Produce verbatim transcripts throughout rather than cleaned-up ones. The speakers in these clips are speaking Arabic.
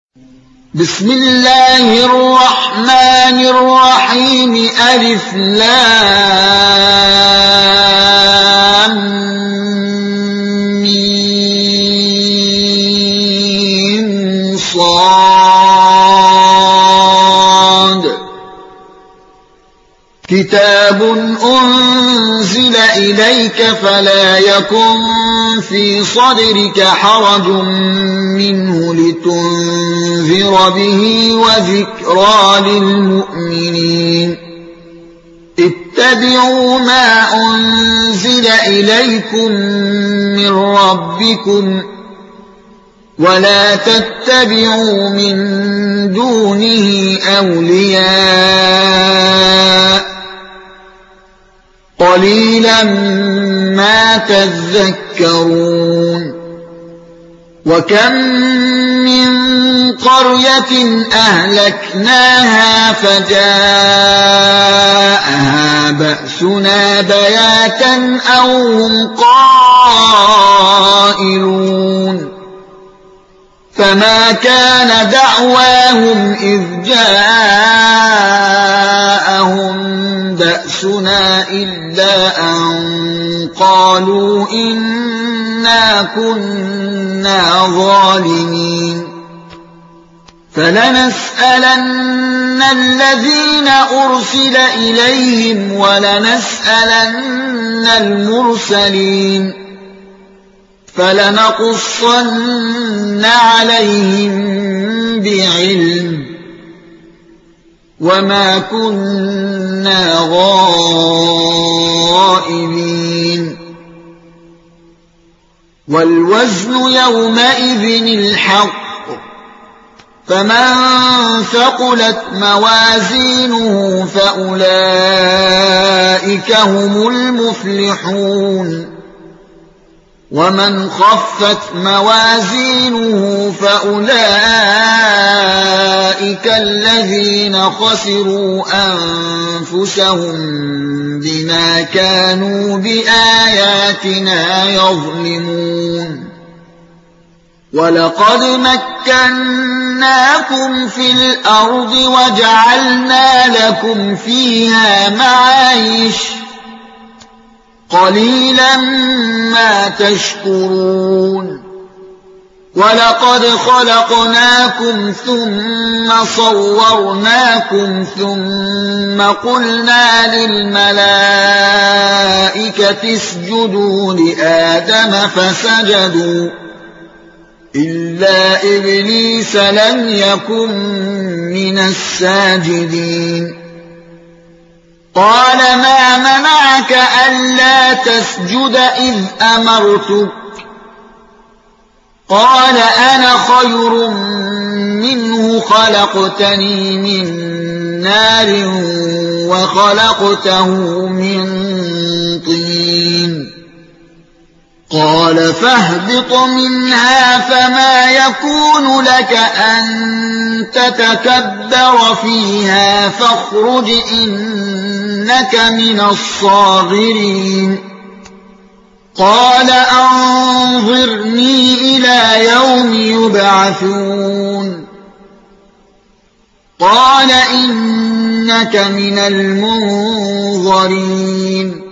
بسم الله الرحمن الرحيم ألف لام ميم صاد كتاب أنزل إليك فلا يكن في صدرك حرج منه لتنذر به وذكرى للمؤمنين اتبعوا ما أنزل إليكم من ربكم ولا تتبعوا من دونه أولياء قليلا ما تذكرون وكم من قرية أهلكناها فجاءها بأسنا بياتا أو هم قائلون فما كان دعواهم إذ جاءهم بأسنا إلا أن قالوا إنا كنا ظالمين فلنسألن الذين أرسل إليهم ولنسألن المرسلين فلنقصن عليهم بعلم وما كنا غائبين والوزن يومئذ الحق فمن ثقلت موازينه فأولئك هم المفلحون ومن خفت موازينه فأولئك الذين خسروا أنفسهم بما كانوا بآياتنا يظلمون ولقد مكناكم في الأرض وجعلنا لكم فيها معايش قليلا ما تشكرون ولقد خلقناكم ثم صورناكم ثم قلنا للملائكة اسجدوا لآدم فسجدوا إلا إبليس لم يكن من الساجدين قال ما منعك ألا تسجد إذ أمرتك قال أنا خير منه خلقتني من نار وخلقته من طين قال فاهبط منها فما يكون لك أن تتكبر فيها فاخرج إنك من الصاغرين قال أنظرني إلى يوم يبعثون قال إنك من المنظرين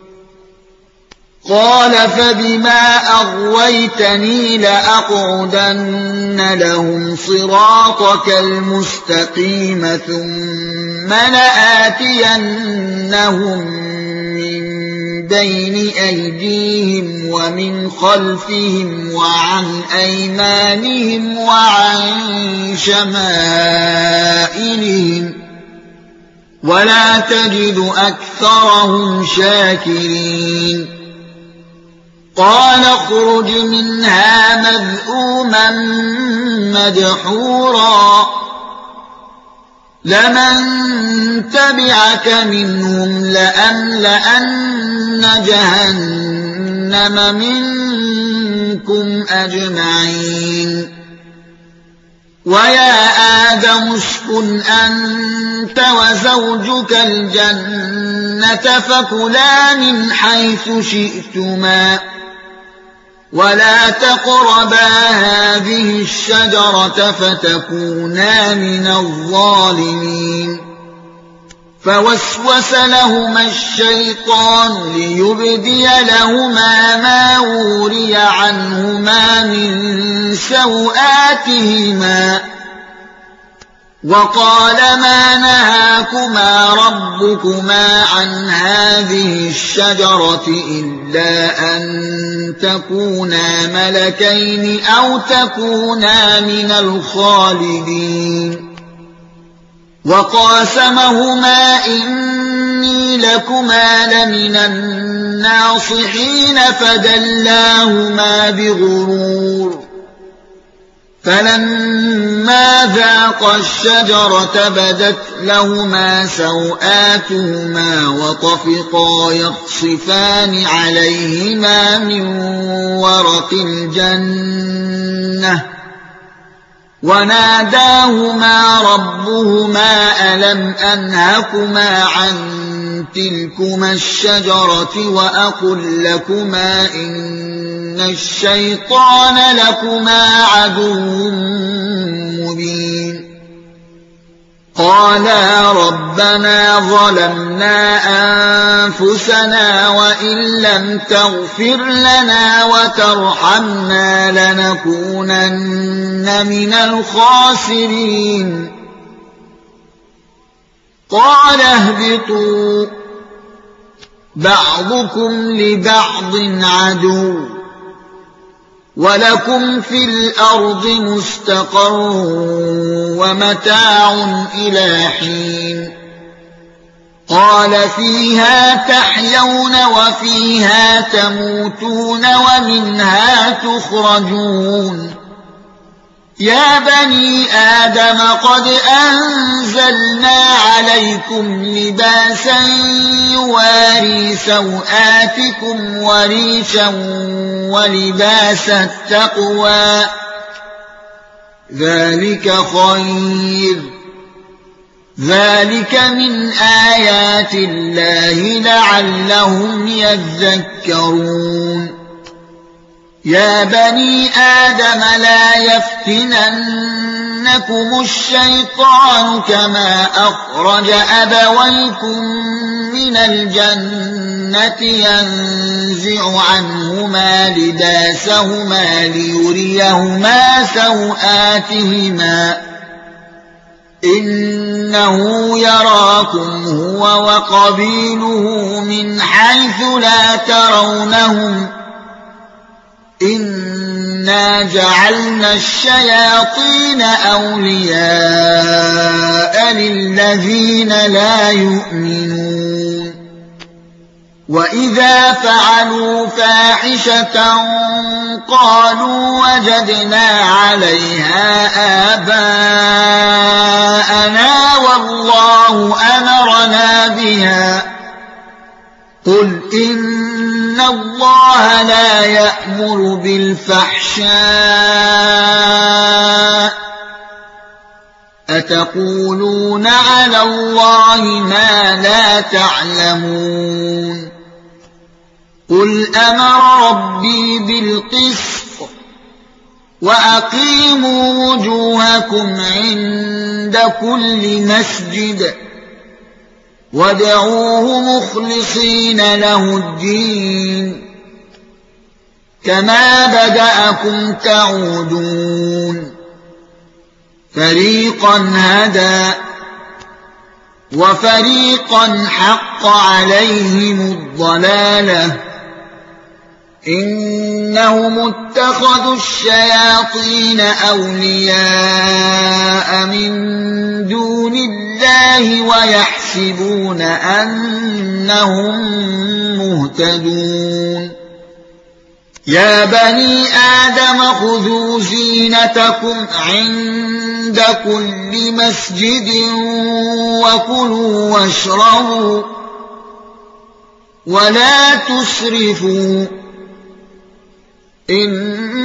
قال فبما أغويتني لأقعدن لهم صراطك المستقيم ثم لآتينهم من بين أيديهم ومن خلفهم وعن أيمانهم وعن شمائلهم ولا تجد أكثرهم شاكرين قال اخرج منها مذءوما مدحورا لمن تبعك منهم لأملأن جهنم منكم أجمعين ويا آدم اسكن أنت وزوجك الجنة فكلا من حيث شئتما ولا تقربا هذه الشجرة فتكونا من الظالمين فوسوس لهما الشيطان ليبدي لهما ما وري عنهما من سوآتهما وقال ما نهاكما ربكما عن هذه الشجرة إلا أن تكونا ملكين أو تكونا من الخالدين وقاسمهما إني لكما لمن الناصحين فدلاهما بغرور فلما ذاقا الشجرة بدت لهما سوآتهما وطفقا يخصفان عليهما من ورق الجنة وناداهما ربهما ألم أنهكما عن تلكما الشجرة وأقل لكما إن الشيطان لكما عدو مبين قالا ربنا ظلمنا أنفسنا وإن لم تغفر لنا وترحمنا لنكونن من الخاسرين قال اهبطوا بعضكم لبعض عدو ولكم في الأرض مستقر ومتاع إلى حين قال فيها تحيون وفيها تموتون ومنها تخرجون يا بني آدم قد أنزلنا عليكم لباسا يواري سوآتكم وريشا ولباس التقوى ذلك خير ذلك من آيات الله لعلهم يذكرون يا بني آدم لا يفتننكم الشيطان كما أخرج أبويكم من الجنة ينزع عنهما لباسهما ليريهما سوآتهما إنه يراكم هو وقبيله من حيث لا ترونهم إنا جعلنا الشياطين أولياء للذين لا يؤمنون وإذا فعلوا فاحشة قالوا وجدنا عليها آباءنا والله أمرنا بها قل إن الله لا يأمر بالفحشاء أتقولون على الله ما لا تعلمون قل أمر ربي بالقسط وأقيموا وجوهكم عند كل مسجد وادعوه مخلصين له الدين كما بدأكم تعودون فريقا هدى وفريقا حق عليهم الضلالة إنهم اتخذوا الشياطين أولياء من دون الله ويحسبون أنهم مهتدون يا بني آدم خذوا زينتكم عند كل مسجد وكلوا واشربوا ولا تسرفوا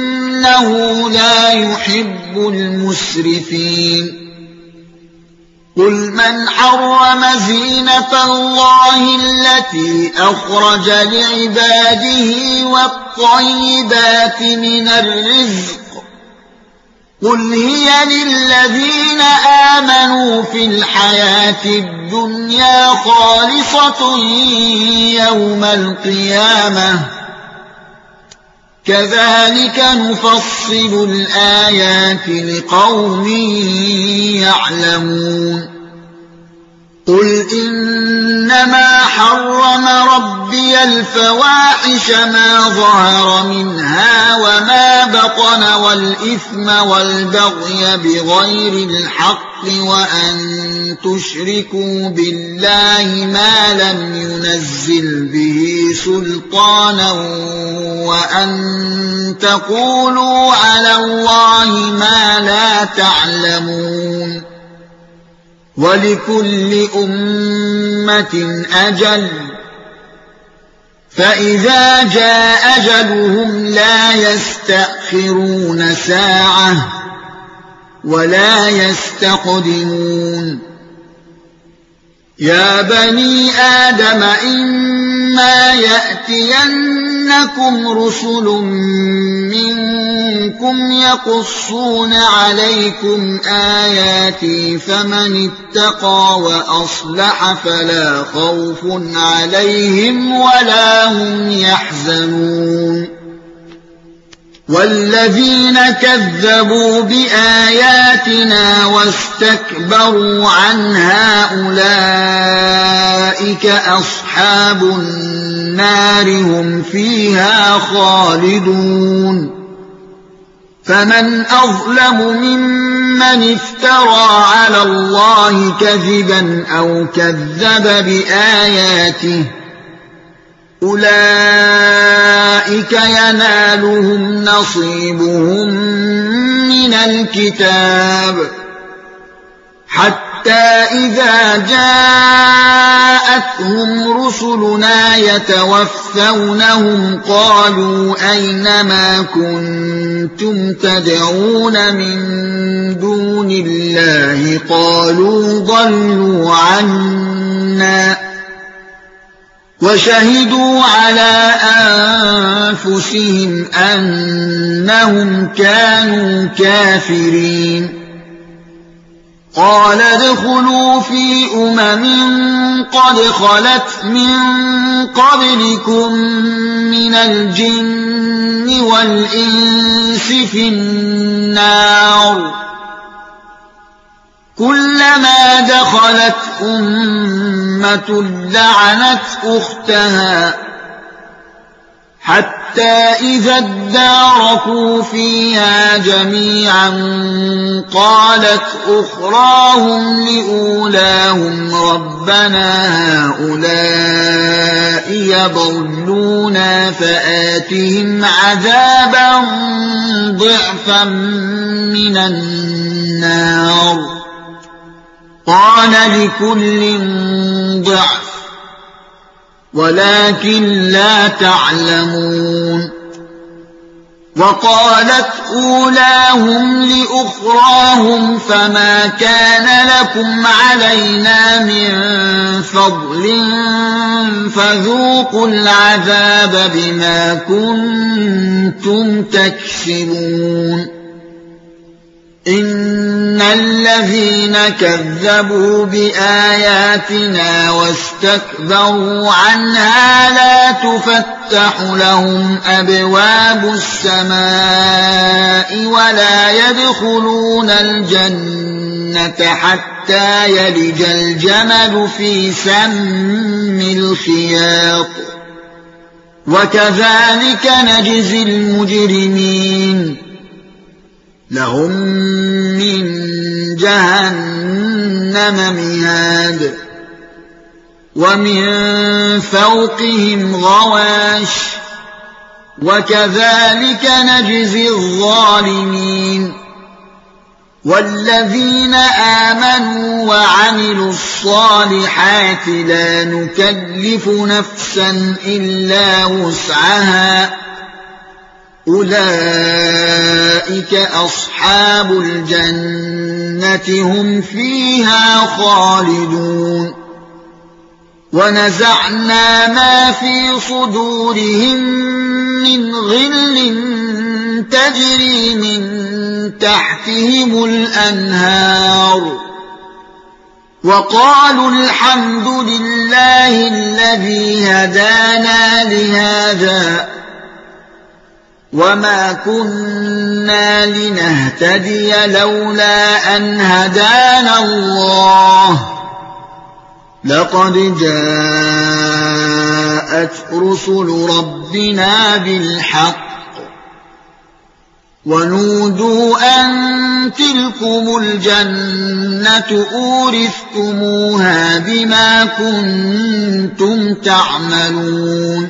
إنه لا يحب المسرفين قل من حرم زينة الله التي أخرج لعباده والطيبات من الرزق قل هي للذين آمنوا في الحياة الدنيا خالصة يوم القيامة كذلك نفصل الآيات لقوم يعلمون قل إنما حرم ربي الفواحش ما ظهر منها وما بطن والإثم والبغي بغير الحق وأن تشركوا بالله ما لم ينزل به سلطانا وأن تقولوا على الله ما لا تعلمون ولكل أمة أجل فإذا جاء أجلهم لا يستأخرون ساعة ولا يستقدمون يا بني آدم إما يأتينكم رسل منكم يقصون عليكم آياتي فمن اتقى وأصلح فلا خوف عليهم ولا هم يحزنون والذين كذبوا بآياتنا واستكبروا عنها أولئك أصحاب النار هم فيها خالدون فمن أظلم ممن افترى على الله كذبا أو كذب بآياته أولئك ينالهم نصيبهم من الكتاب حتى إذا جاءتهم رسلنا يتوفونهم قالوا أين ما كنتم تدعون من دون الله قالوا ضلوا عنا وشهدوا على أنفسهم أنهم كانوا كافرين قال ادخلوا في أمم قد خلت من قبلكم من الجن والإنس في النار كلما دخلت أمة لعنت أختها حتى إذا اداركوا فيها جميعا قالت أخراهم لأولاهم ربنا هؤلاء يضلونا فآتهم عذابا ضعفا من النار قال لكل ضعف ولكن لا تعلمون وقالت أولاهم لأخراهم فما كان لكم علينا من فضل فذوقوا العذاب بما كنتم تكسبون إن الذين كذبوا بآياتنا واستكبروا عنها لا تفتح لهم أبواب السماء ولا يدخلون الجنة حتى يلج الجمل في سم الخياط وكذلك نجزي المجرمين لهم من جهنم مهاد ومن فوقهم غواش وكذلك نجزي الظالمين والذين آمنوا وعملوا الصالحات لا نكلف نفسا إلا وسعها أولئك أصحاب الجنة هم فيها خالدون ونزعنا ما في صدورهم من غل تجري من تحتهم الأنهار وقالوا الحمد لله الذي هدانا لهذا وما كنا لنهتدي لولا أن هدانا الله لقد جاءت رسل ربنا بالحق ونودوا أن تلكم الجنة أورثتموها بما كنتم تعملون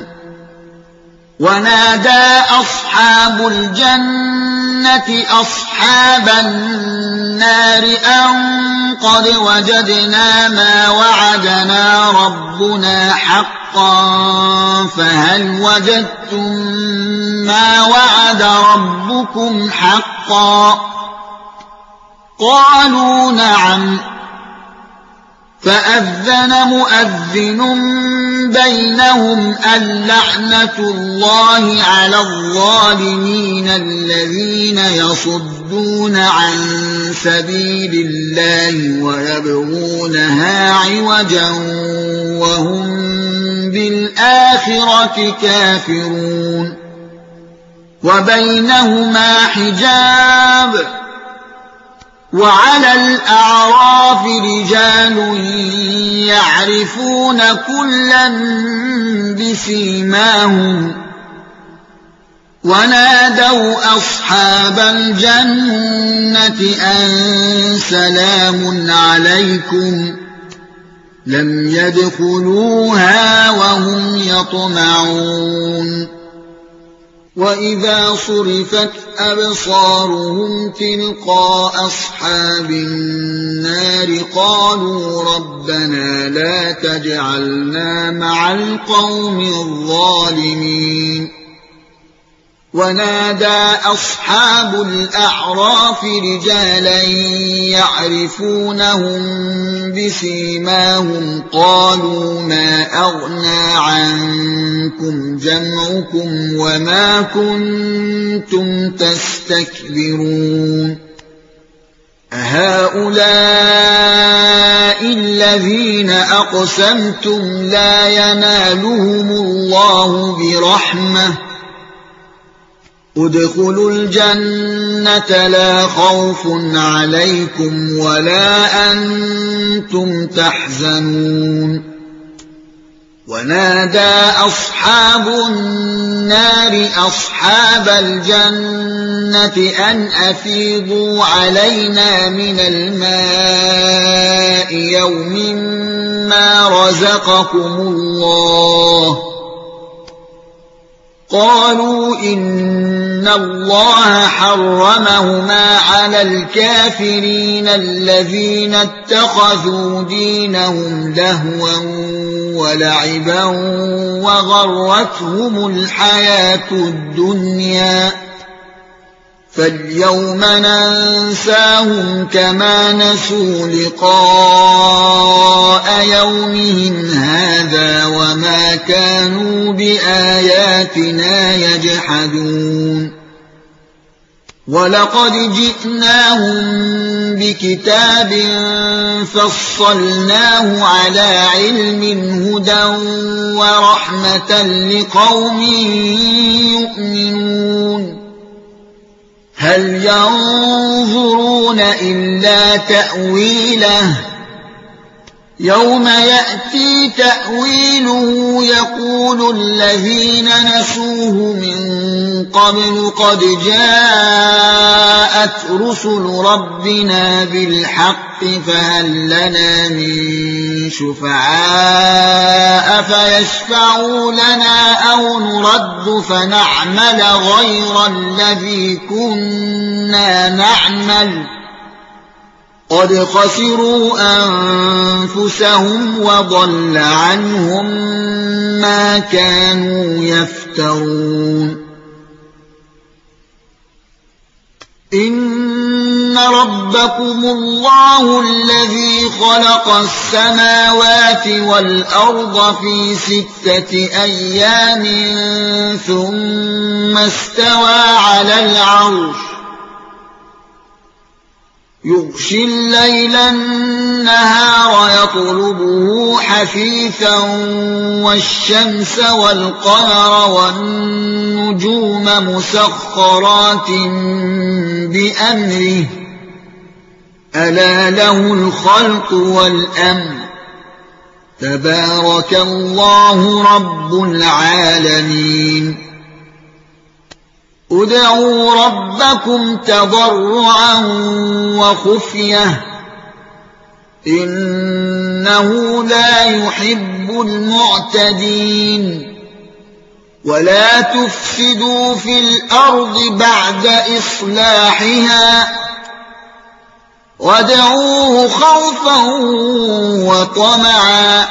ونادى أصحاب الجنة أصحاب النار أن قد وجدنا ما وعدنا ربنا حقا فهل وجدتم ما وعد ربكم حقا قالوا نعم فأذن مؤذن بينهم اللعنة الله على الظالمين الذين يصدون عن سبيل الله ويبغونها عوجا وهم بالآخرة كافرون وبينهما حجاب وعلى الأعراف رجال يعرفون كلا بسيماهم ونادوا أصحاب الجنة أن سلام عليكم لم يدخلوها وهم يطمعون وإذا صرفت أبصارهم تلقاء أصحاب النار قالوا ربنا لا تجعلنا مع القوم الظالمين ونادى أصحاب الأعراف رجالا يعرفونهم بسيماهم قالوا ما أغنى عنكم جمعكم وما كنتم تستكبرون أهؤلاء الذين أقسمتم لا ينالهم الله برحمة ادخلوا الجنة لا خوف عليكم ولا أنتم تحزنون ونادى أصحاب النار أصحاب الجنة أن أفيضوا علينا من الماء يوم ما رزقكم الله قالوا إن الله حرمهما على الكافرين الذين اتخذوا دينهم لهوا ولعبا وغرتهم الحياة الدنيا فاليوم ننساهم كما نسوا لقاء يومهم هذا وما كانوا بآياتنا يجحدون ولقد جئناهم بكتاب فصلناه على علم هدى ورحمة لقوم يؤمنون هل ينظرون إلا تأويله يوم يأتي تأويله يقول الذين نسوه من قبل قد جاءت رسل ربنا بالحق فهل لنا من شفعاء فيشفعوا لنا أو نرد فنعمل غير الذي كنا نعمل قد خسروا أنفسهم وضل عنهم ما كانوا يفترون إن ربكم الله الذي خلق السماوات والأرض في ستة أيام ثم استوى على العرش يغشي الليل النهار يطلبه حثيثا والشمس والقمر والنجوم مسخرات بأمره ألا له الخلق والأمر تبارك الله رب العالمين ادعوا ربكم تضرعا وخفية إنه لا يحب المعتدين ولا تفسدوا في الأرض بعد إصلاحها وادعوه خوفا وطمعا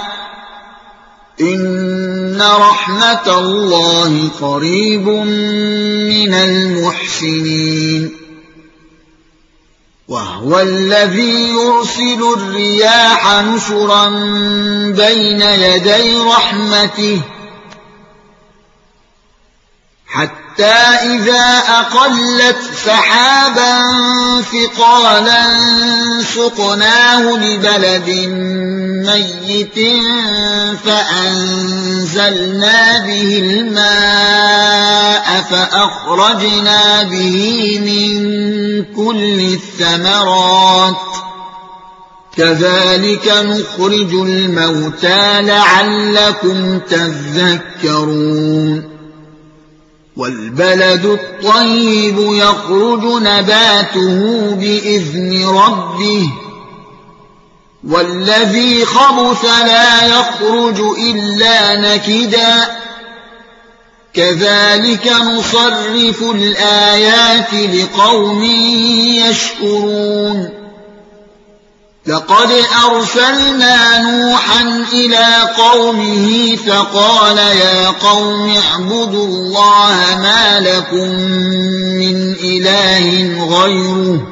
إن رحمة الله قريب من المحسنين وهو الذي يرسل الرياح نشرا بين يدي رحمته حتى إذا أقلت سحابا ثقالا سقناه لبلد ميت فأنزلنا به الماء فأخرجنا به من كل الثمرات كذلك نخرج الموتى لعلكم تذكرون والبلد الطيب يخرج نباته بإذن ربه والذي خبث لا يخرج إلا نكدا كذلك نصرف الآيات لقوم يشكرون لقد أرسلنا نوحا إلى قومه فقال يا قوم اعبدوا الله ما لكم من إله غيره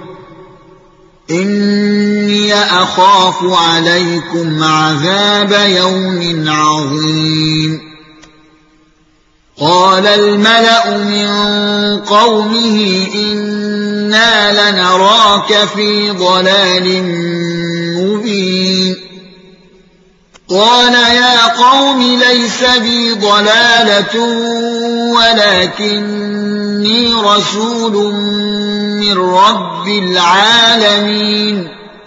إني أخاف عليكم عذاب يوم عظيم قال الملأ من قومه إنا لنراك في ضلال مبين قال يا قوم ليس بي ضلالة ولكني رسول من رب العالمين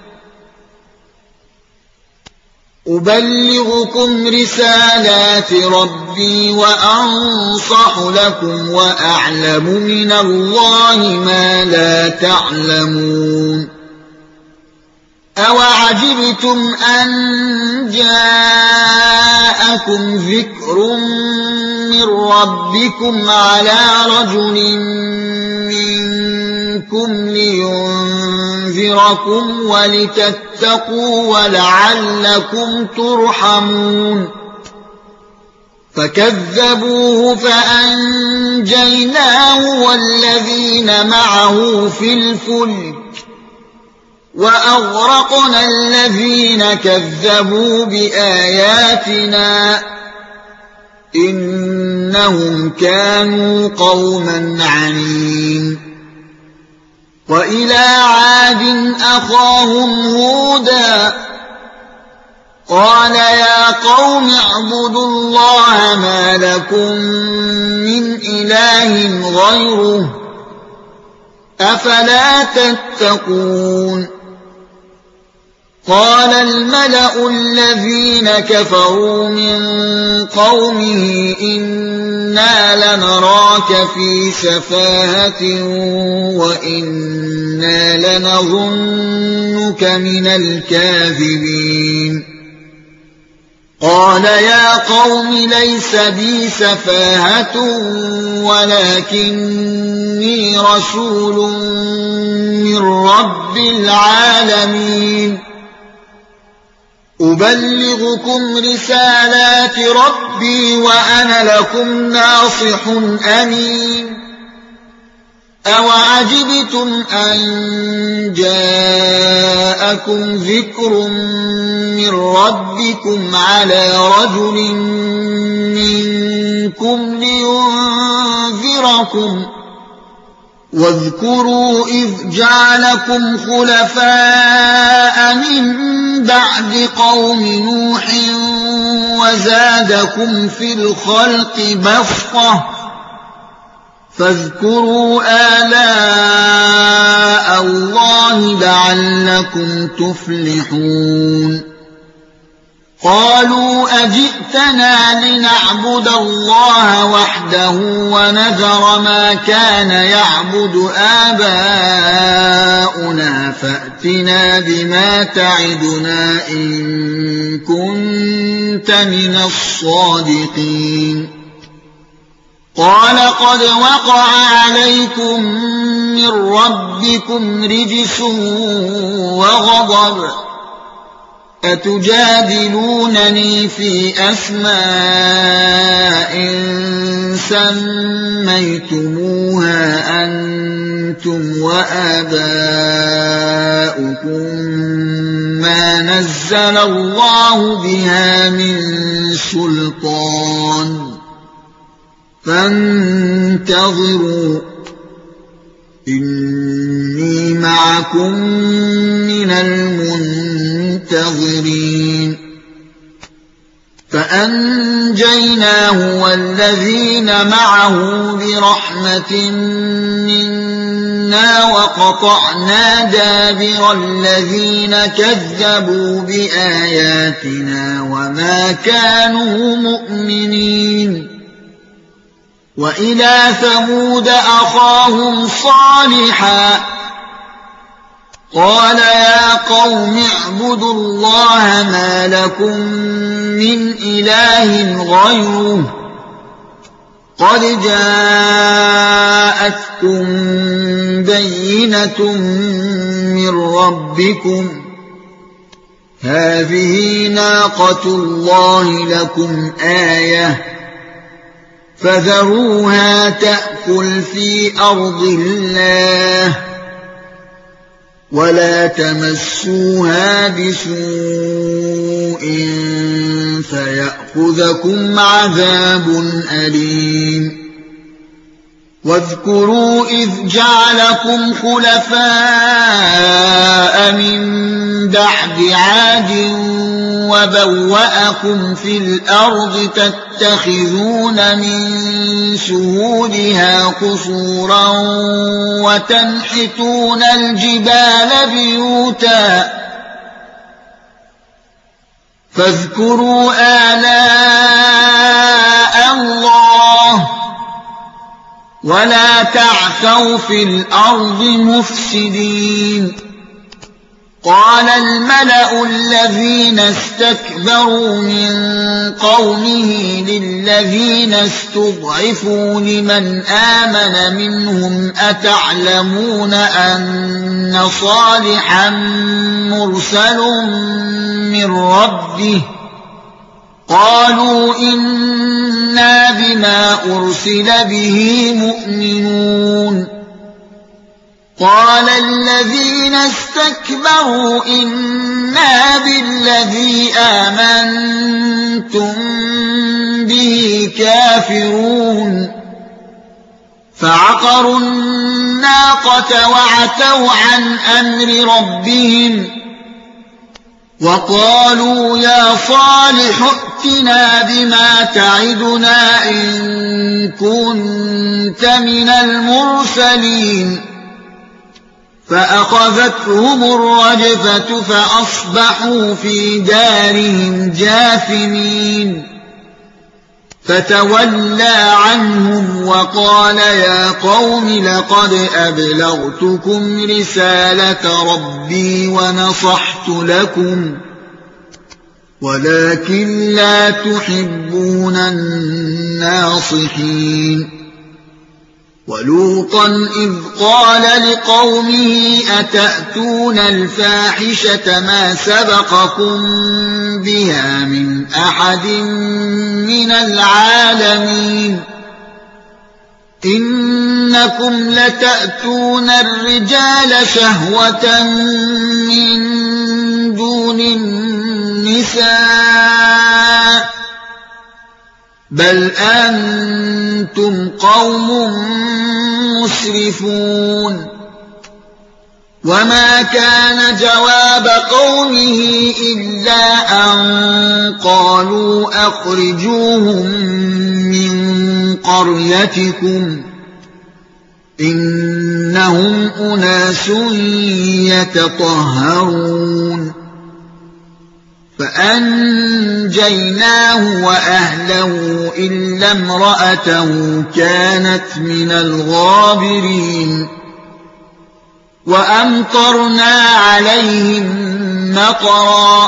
أبلغكم رسالات ربي وأنصح لكم وأعلم من الله ما لا تعلمون أوعجبتم أن جاءكم ذكر من ربكم على رجل منكم لينذركم ولتتقوا ولعلكم ترحمون فكذبوه فأنجيناه والذين معه في الفلك وأغرقنا الذين كذبوا بآياتنا إنهم كانوا قوما عنين وإلى عاد أخاهم هودا قال يا قوم اعبدوا الله ما لكم من إله غيره أفلا تتقون قال الملأ الذين كفروا من قومه إنا لنراك في سفاهة وإنا لنظنك من الكاذبين قال يا قوم ليس بي سفاهة ولكني رسول من رب العالمين أبلغكم رسالات ربي وأنا لكم ناصح أمين أَوَعَجِبْتُمْ أَن جَاءَكُمْ ذِكْرٌ مِّن رَّبِّكُمْ عَلَىٰ رَجُلٍ مِّنكُمْ لِيُنذِرَكُمْ ۚ وَاذْكُرُوا إِذْ جَعَلَكُمْ خُلَفَاءَ مِن بَعْدِ قَوْمِ نُوحٍ وَزَادَكُمْ فِي الْخَلْقِ بَسْطَةً ۖ فاذكروا آلاء الله لعلكم تفلحون. قالوا أجئتنا لنعبد الله وحده ونذر ما كان يعبد آباؤنا فأتنا بما تعدنا إن كنت من الصادقين. قال قد وقع عليكم من ربكم رجس وغضب أتجادلونني في أسماء سميتموها أنتم وآباؤكم ما نزل الله بها من سلطان فانتظروا إني معكم من المنتظرين. فأنجيناه والذين معه برحمة منا وقطعنا دابر الذين كذبوا بآياتنا وما كانوا مؤمنين. وإلى ثمود أخاهم صالحا قال يا قوم اعبدوا الله ما لكم من إله غيره قد جاءتكم بينة من ربكم هذه ناقة الله لكم آية فذروها تأكل في أرض الله ولا تمسوها بسوء فيأخذكم عذاب أليم. واذكروا إذ جعلكم خلفاء من بعد عاد وبوأكم في الأرض تتخذون من سهولها قصورا وتنحتون الجبال بيوتا فاذكروا آلاء الله ولا تعثوا في الأرض مفسدين. قال الملأ الذين استكبروا من قومه للذين استضعفوا لمن آمن منهم أتعلمون أن صالحا مرسل من ربه قالوا إنا بما أرسل به مؤمنون. قال الذين استكبروا إنا بالذي آمنتم به كافرون. فعقروا الناقة وعتوا عن أمر ربهم وقالوا يا صالح ائتنا بما تعدنا إن كنت من المرسلين. فأخذتهم الرجفة فأصبحوا في دارهم جاثمين. فتولى عنهم وقال يا قوم لقد أبلغتكم رسالة ربي ونصحت لكم ولكن لا تحبون الناصحين. ولوطا إذ قال لقومه أتأتون الفاحشة ما سبقكم بها من أحد من العالمين إنكم لتأتون الرجال شهوة من دون النساء بل أنتم قوم مسرفون وما كان جواب قومه إلا أن قالوا أخرجوهم من قريتكم إنهم أناس يتطهرون فأنجيناه وأهله إلا امرأته كانت من الغابرين وأمطرنا عليهم مطرا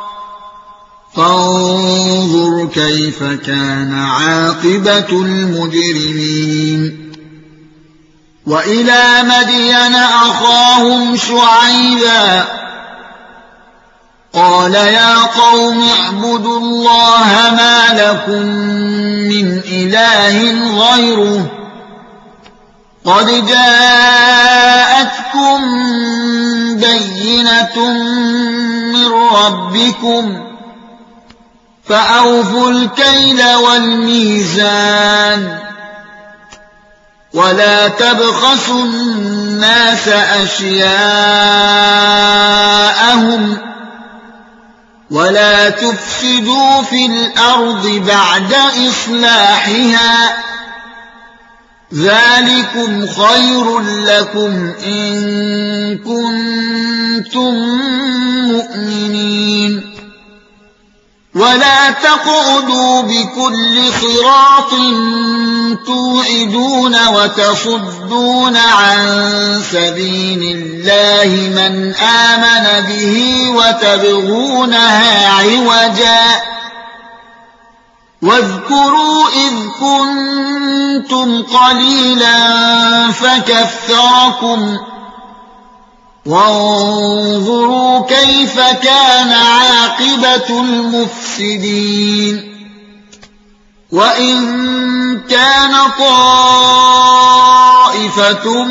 فانظر كيف كان عاقبة المجرمين وإلى مدين أخاهم شعيبا قال يا قوم اعبدوا الله ما لكم من إله غيره قد جاءتكم بينة من ربكم فأوفوا الكيل والميزان ولا تبخسوا الناس أشياءهم ولا تفسدوا في الأرض بعد إصلاحها ذلكم خير لكم إن كنتم مؤمنين ولا تقعدوا بكل صراط توعدون وتصدون عن سبيل الله من آمن به وتبغونها عوجا واذكروا إذ كنتم قليلا فكثركم وانظروا كيف كان عاقبة المفسدين وإن كان طائفة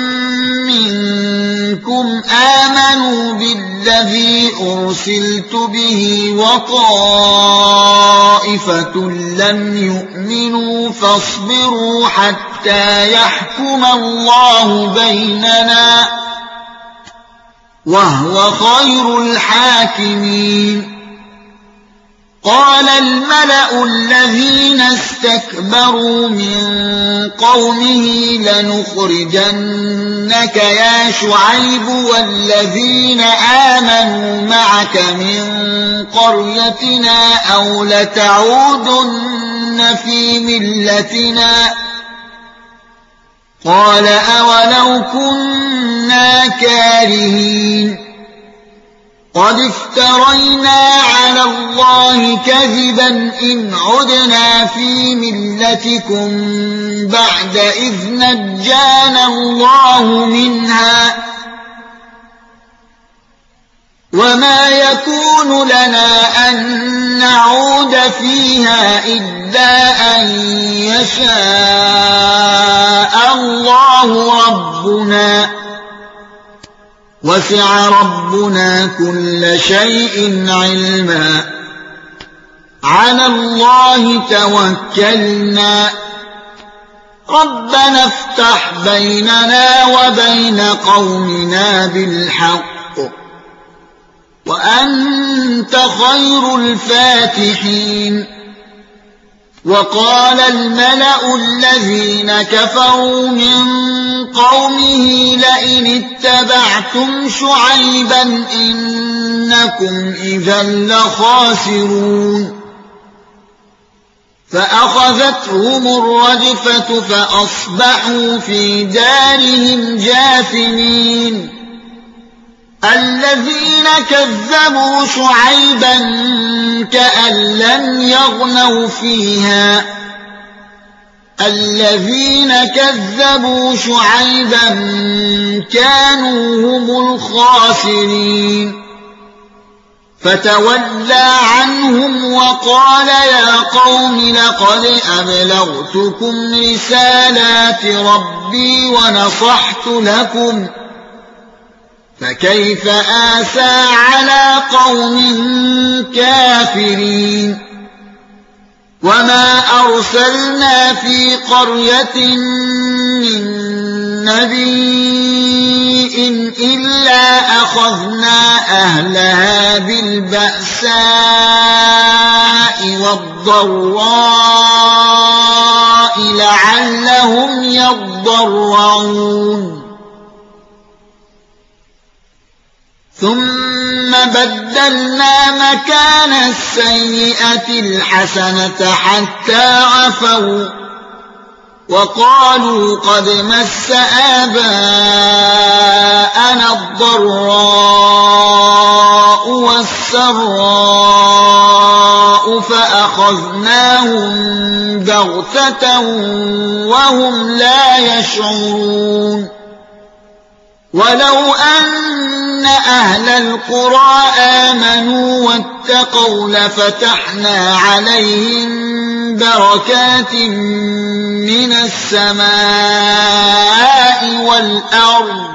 منكم آمنوا بالذي أرسلت به وطائفة لم يؤمنوا فاصبروا حتى يحكم الله بيننا وهو خير الحاكمين قال الملأ الذين استكبروا من قومه لنخرجنك يا شعيب والذين آمنوا معك من قريتنا أو لتعودن في ملتنا قال أولو كنا كارهين قد افترينا على الله كذبا إن عدنا في ملتكم بعد إذ نجانا الله منها وما يكون لنا أن نعود فيها إلا أن يشاء الله ربنا وسع ربنا كل شيء علما على الله توكلنا ربنا افتح بيننا وبين قومنا بالحق وأنت خير الفاتحين وقال الملأ الذين كفروا من قومه لئن اتبعتم شعيبا إنكم إذا لخاسرون فأخذتهم الرجفة فأصبحوا في دارهم جاثمين الذين كذبوا شعيبا كأن لم يغنوا فيها الذين كذبوا شعيبا كانوا هم الخاسرين فتولى عنهم وقال يا قوم لقد أبلغتكم رسالات ربي ونصحت لكم فكيف آسى على قوم كافرين وما أرسلنا في قرية من نبي إلا أخذنا أهلها بالبأساء والضراء لعلهم يضرعون ثم بدلنا مكان السيئة الحسنة حتى عفوا وقالوا قد مس آباءنا الضراء والسراء فأخذناهم بغتة وهم لا يشعرون ولو أن أهل القرى آمنوا واتقوا لفتحنا عليهم بركات من السماء والأرض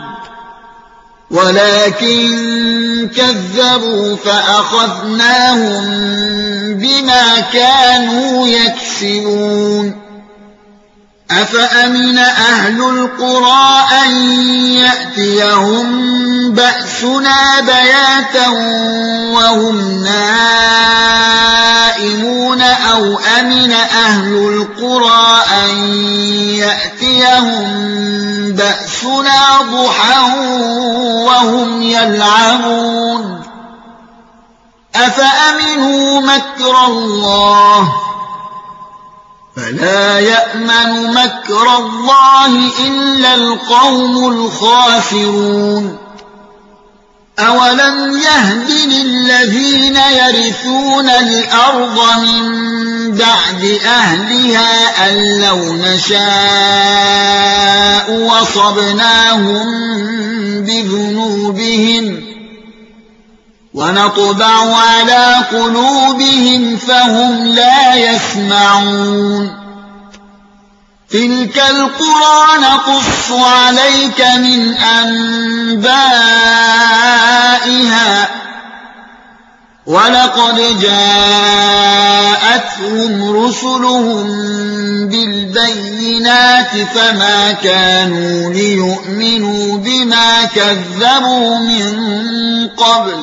ولكن كذبوا فأخذناهم بما كانوا يكسبون أفأمن أهل القرى أن يأتيهم بأسنا بياتا وهم نائمون أو أمن أهل القرى أن يأتيهم بأسنا ضحى وهم يلعبون أفأمنوا مكر الله فلا يأمن مكر الله إلا القوم الخاسرون أولم يهد للذين يرثون الأرض من بعد أهلها أن لو نشاء وصبناهم بذنوبهم ونطبع على قلوبهم فهم لا يسمعون تلك القرى نقص عليك من أنبائها ولقد جاءتهم رسلهم بالبينات فما كانوا ليؤمنوا بما كذبوا من قبل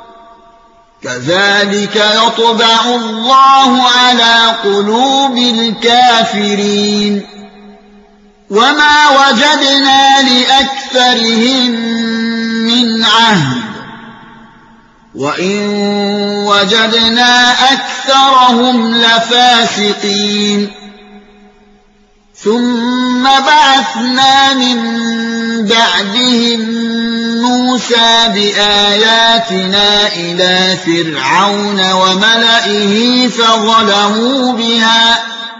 كذلك يطبع الله على قلوب الكافرين وما وجدنا لأكثرهم من عهد وإن وجدنا أكثرهم لفاسقين ثم بعثنا من بعدهم موسى بآياتنا إلى فرعون وملئه فظلموا بها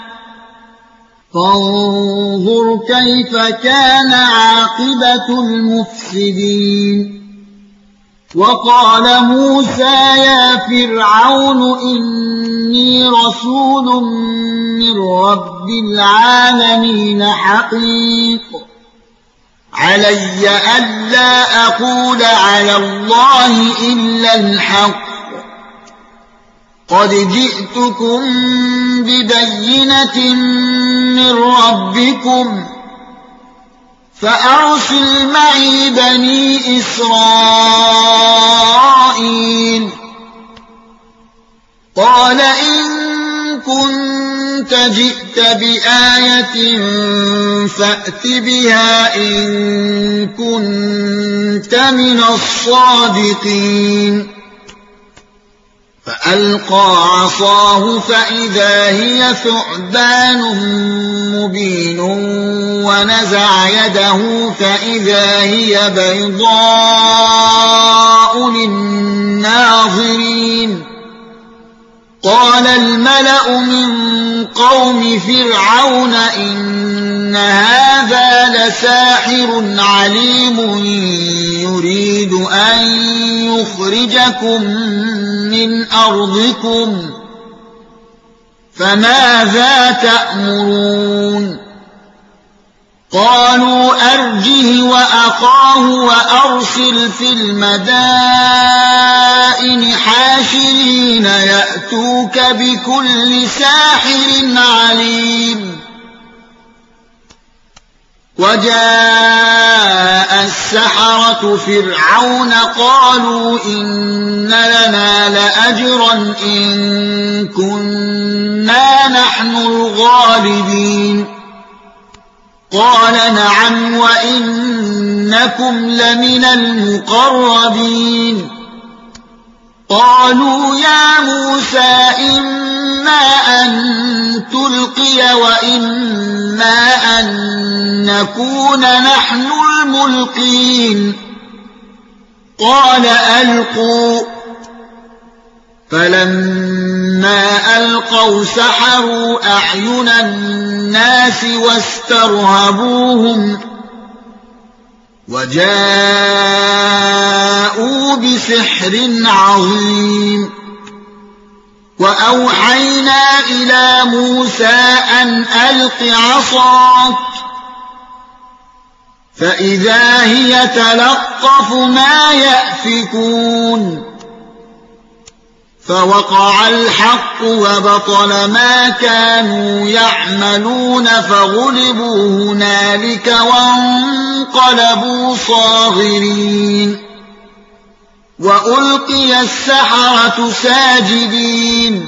فانظر كيف كان عاقبة المفسدين وقال موسى يا فرعون إني رسول من رب العالمين حقيق علي ألا أقول على الله إلا الحق قد جئتكم ببينة من ربكم فأرسل معي بني إسرائيل قال إن كنت جئت بآية فأت بها إن كنت من الصادقين فألقى عصاه فإذا هي ثعبان مبين ونزع يده فإذا هي بيضاء للناظرين قال الملأ من قوم فرعون إن هذا لساحر عليم يريد أن يخرجكم من أرضكم فماذا تأمرون قالوا أرجه وأخاه وأرسل في المدائن حاشرين يأتوك بكل ساحر عليم وجاء السحرة فرعون قالوا إن لنا لأجرا إن كنا نحن الغالبين قال نعم وإنكم لمن المقربين قالوا يا موسى إما أن تلقي وإما أن نكون نحن الملقين قال ألقوا فلما ألقوا سحروا أعين الناس واسترهبوهم وجاءوا بسحر عظيم وأوحينا إلى موسى أن ألق عصاك فإذا هي تلقف ما يأفكون فوقع الحق وبطل ما كانوا يعملون فغلبوا هنالك وانقلبوا صاغرين وألقي السحرة ساجدين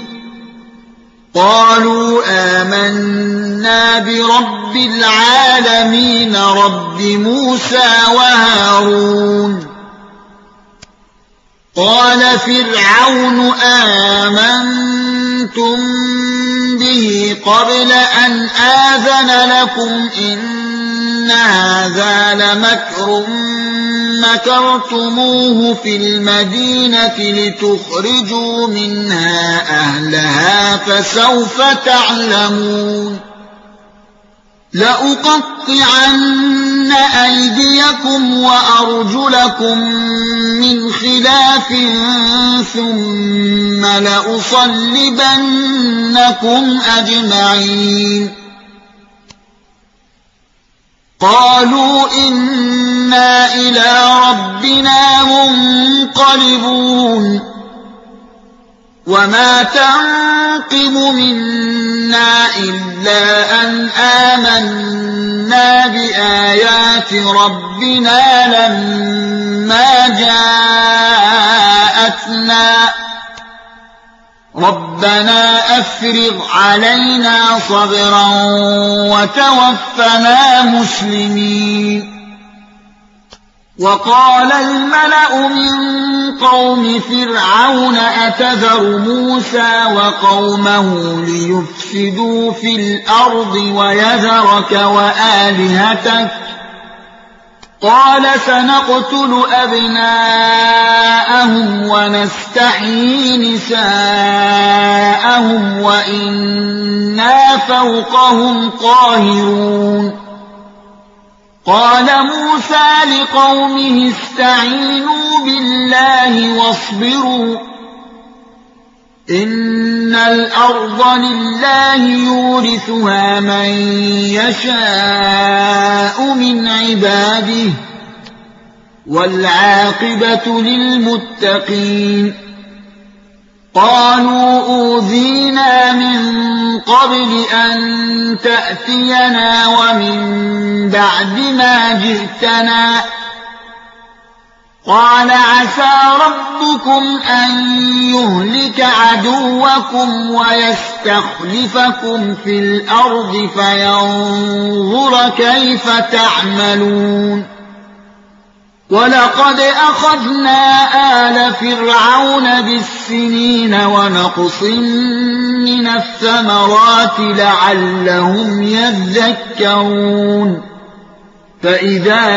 قالوا آمنا برب العالمين رب موسى وهارون قال فرعون آمنتم به قبل أن آذن لكم إن هذا لمكر مكرتموه في المدينة لتخرجوا منها أهلها فسوف تعلمون لأقطعن أيديكم وأرجلكم من خلاف ثم لأصلبنكم أجمعين قالوا إنا إلى ربنا منقلبون وما تنقم منا إلا أن آمنا بآيات ربنا لما جاءتنا ربنا أفرغ علينا صبرا وتوفنا مسلمين وقال الملأ من قوم فرعون أتذر موسى وقومه ليفسدوا في الأرض ويذرك وآلهتك قال سنقتل أبناءهم ونستحيي نساءهم وإنا فوقهم قاهرون قال موسى لقومه استعينوا بالله واصبروا إن الأرض لله يورثها من يشاء من عباده والعاقبة للمتقين قالوا أوذينا من قبل أن تأتينا ومن بعد ما جئتنا قال عسى ربكم أن يهلك عدوكم ويستخلفكم في الأرض فينظر كيف تعملون ولقد أخذنا آل فرعون بالسنين ونقص من الثمرات لعلهم يذكرون فإذا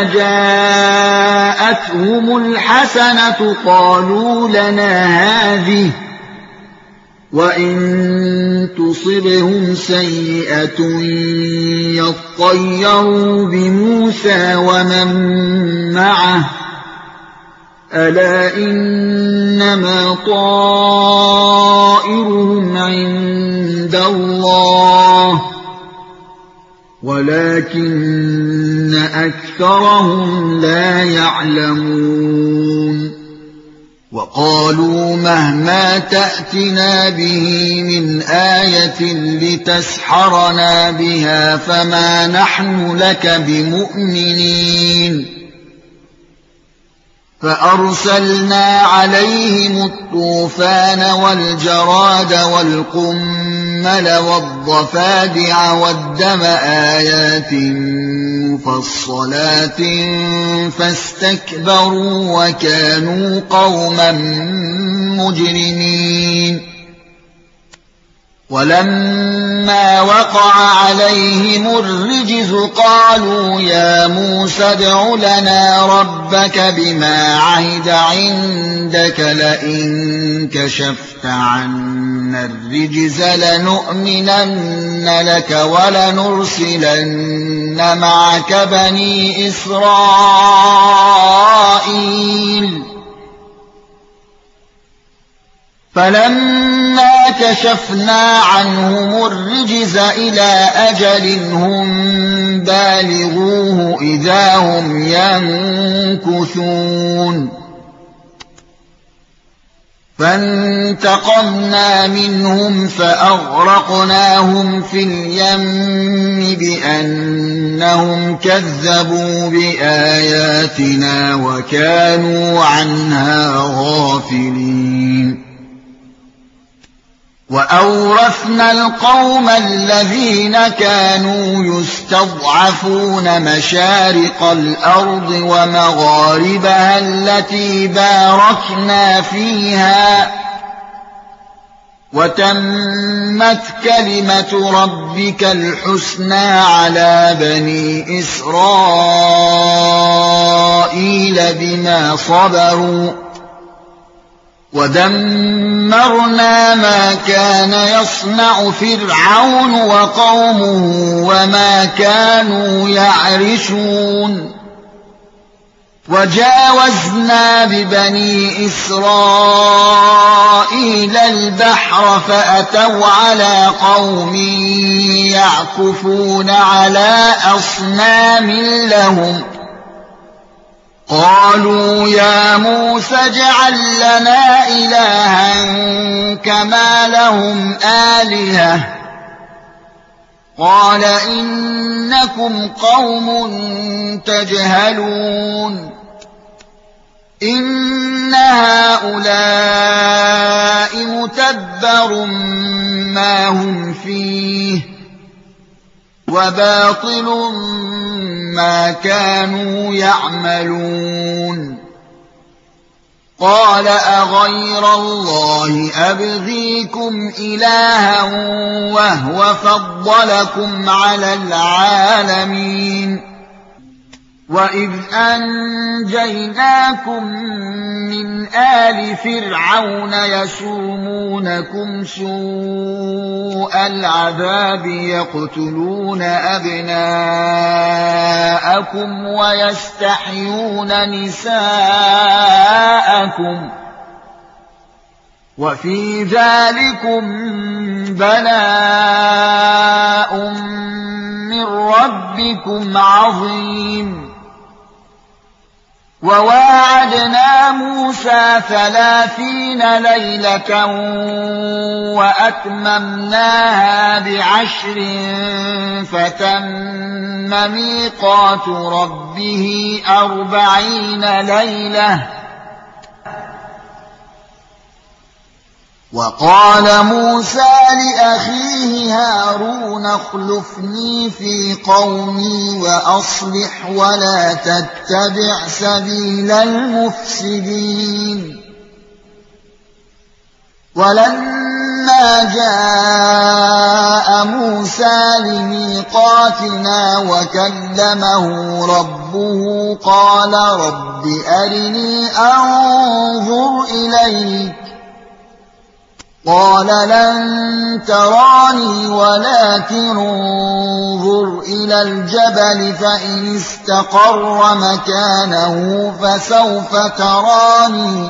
جاءتهم الحسنة قالوا لنا هذه وَإِن تُصِبْهُمْ سَيِّئَةٌ يَطَّيَّرُوا بِمُوسَىٰ وَمَن مَّعَهُ أَلَا إِنَّمَا طَائِرُهُمْ عِندَ اللَّهِ وَلَٰكِنَّ أَكْثَرَهُمْ لَا يَعْلَمُونَ وَقَالُوا مَهْمَا تَأْتِنَا بِهِ مِنْ آيَةٍ لِتَسْحَرَنَا بِهَا فَمَا نَحْنُ لَكَ بِمُؤْمِنِينَ فَأَرْسَلْنَا عَلَيْهِمُ الطُّوفَانَ وَالْجَرَادَ وَالْقُمَّلَ وَالضَّفَادِعَ وَالدَّمَ آيَاتٍ مُفَصَّلَاتٍ فَاسْتَكْبَرُوا وَكَانُوا قَوْمًا مُجْرِمِينَ وَلَمَّا وَقَعَ عَلَيْهِمُ الرِّجْزُ قَالُوا يَا مُوسَى ادْعُ لَنَا رَبَّكَ بِمَا عَهِدَ عِندَكَ لَئِن كَشَفْتَ عَنَّا الرِّجْزَ لَنُؤْمِنَنَّ لَكَ وَلَنُرْسِلَنَّ مَعَكَ بَنِي إِسْرَائِيلَ فَلَمَّا كَشَفْنَا عَنْهُمُ الرِّجْزَ إِلَىٰ أَجَلٍ هُمْ بَالِغُوهُ إِذَا هُمْ يَنكُثُونَ فَانتَقَمْنَا مِنْهُمْ فَأَغْرَقْنَاهُمْ فِي الْيَمِّ بِأَنَّهُمْ كَذَّبُوا بِآيَاتِنَا وَكَانُوا عَنْهَا غَافِلِينَ وَأَوْرَثْنَا الْقَوْمَ الَّذِينَ كَانُوا يُسْتَضْعَفُونَ مَشَارِقَ الْأَرْضِ وَمَغَارِبَهَا الَّتِي بَارَكْنَا فِيهَا وَتَمَّتْ كَلِمَةُ رَبِّكَ الْحُسْنَىٰ عَلَىٰ بَنِي إِسْرَائِيلَ بِمَا صَبَرُوا وَدَمَّرْنَا مَا كَانَ يَصْنَعُ فِرْعَوْنُ وَقَوْمُهُ وَمَا كَانُوا يَعْرِشُونَ وَجَاوَزْنَا بِبَنِي إِسْرَائِيلَ الْبَحْرَ فَأَتَوْا عَلَىٰ قَوْمٍ يَعْكُفُونَ عَلَىٰ أَصْنَامٍ لَّهُمْ قَالُوا يَا مُوسَى اجْعَل لَّنَا إِلَٰهًا كَمَا لَهُمْ آلِهَةٌ قَالَ إِنَّكُمْ قَوْمٌ تَجْهَلُونَ إِنَّ هَٰؤُلَاءِ مُتَبَّرٌ مَّا هُمْ فِيهِ وَبَاطِلٌ مَّا كَانُوا يَعْمَلُونَ قَالَ أَغَيْرَ اللَّهِ أَبْغِيكُمْ إِلَٰهًا وَهُوَ فَضَّلَكُمْ عَلَى الْعَالَمِينَ وَإِذْ أَنجَيْنَاكُم مِّنْ آلِ فِرْعَوْنَ يَسُومُونَكُمْ سُوءَ الْعَذَابِ يَقْتُلُونَ أَبْنَاءَكُمْ وَيَسْتَحْيُونَ نِسَاءَكُمْ وَفِي ذَٰلِكُم بَلَاءٌ مِّن رَّبِّكُمْ عَظِيمٌ وَوَاعَدْنَا مُوسَىٰ ثَلَاثِينَ لَيْلَةً وَأَتْمَمْنَاهَا بِعَشْرٍ فَتَمَّ مِيقَاتُ رَبِّهِ أَرْبَعِينَ لَيْلَةً وَقَالَ مُوسَىٰ لِأَخِيهِ هَارُونَ اخْلُفْنِي فِي قَوْمِي وَأَصْلِحْ وَلَا تَتَّبِعْ سَبِيلَ الْمُفْسِدِينَ وَلَمَّا جَاءَ مُوسَىٰ لِمِيقَاتِنَا وَكَلَّمَهُ رَبُّهُ قَالَ رَبِّ أَرِنِي أَنظُرْ إِلَيْكَ قال لن تراني ولكن انظر إلى الجبل فإن استقر مكانه فسوف تراني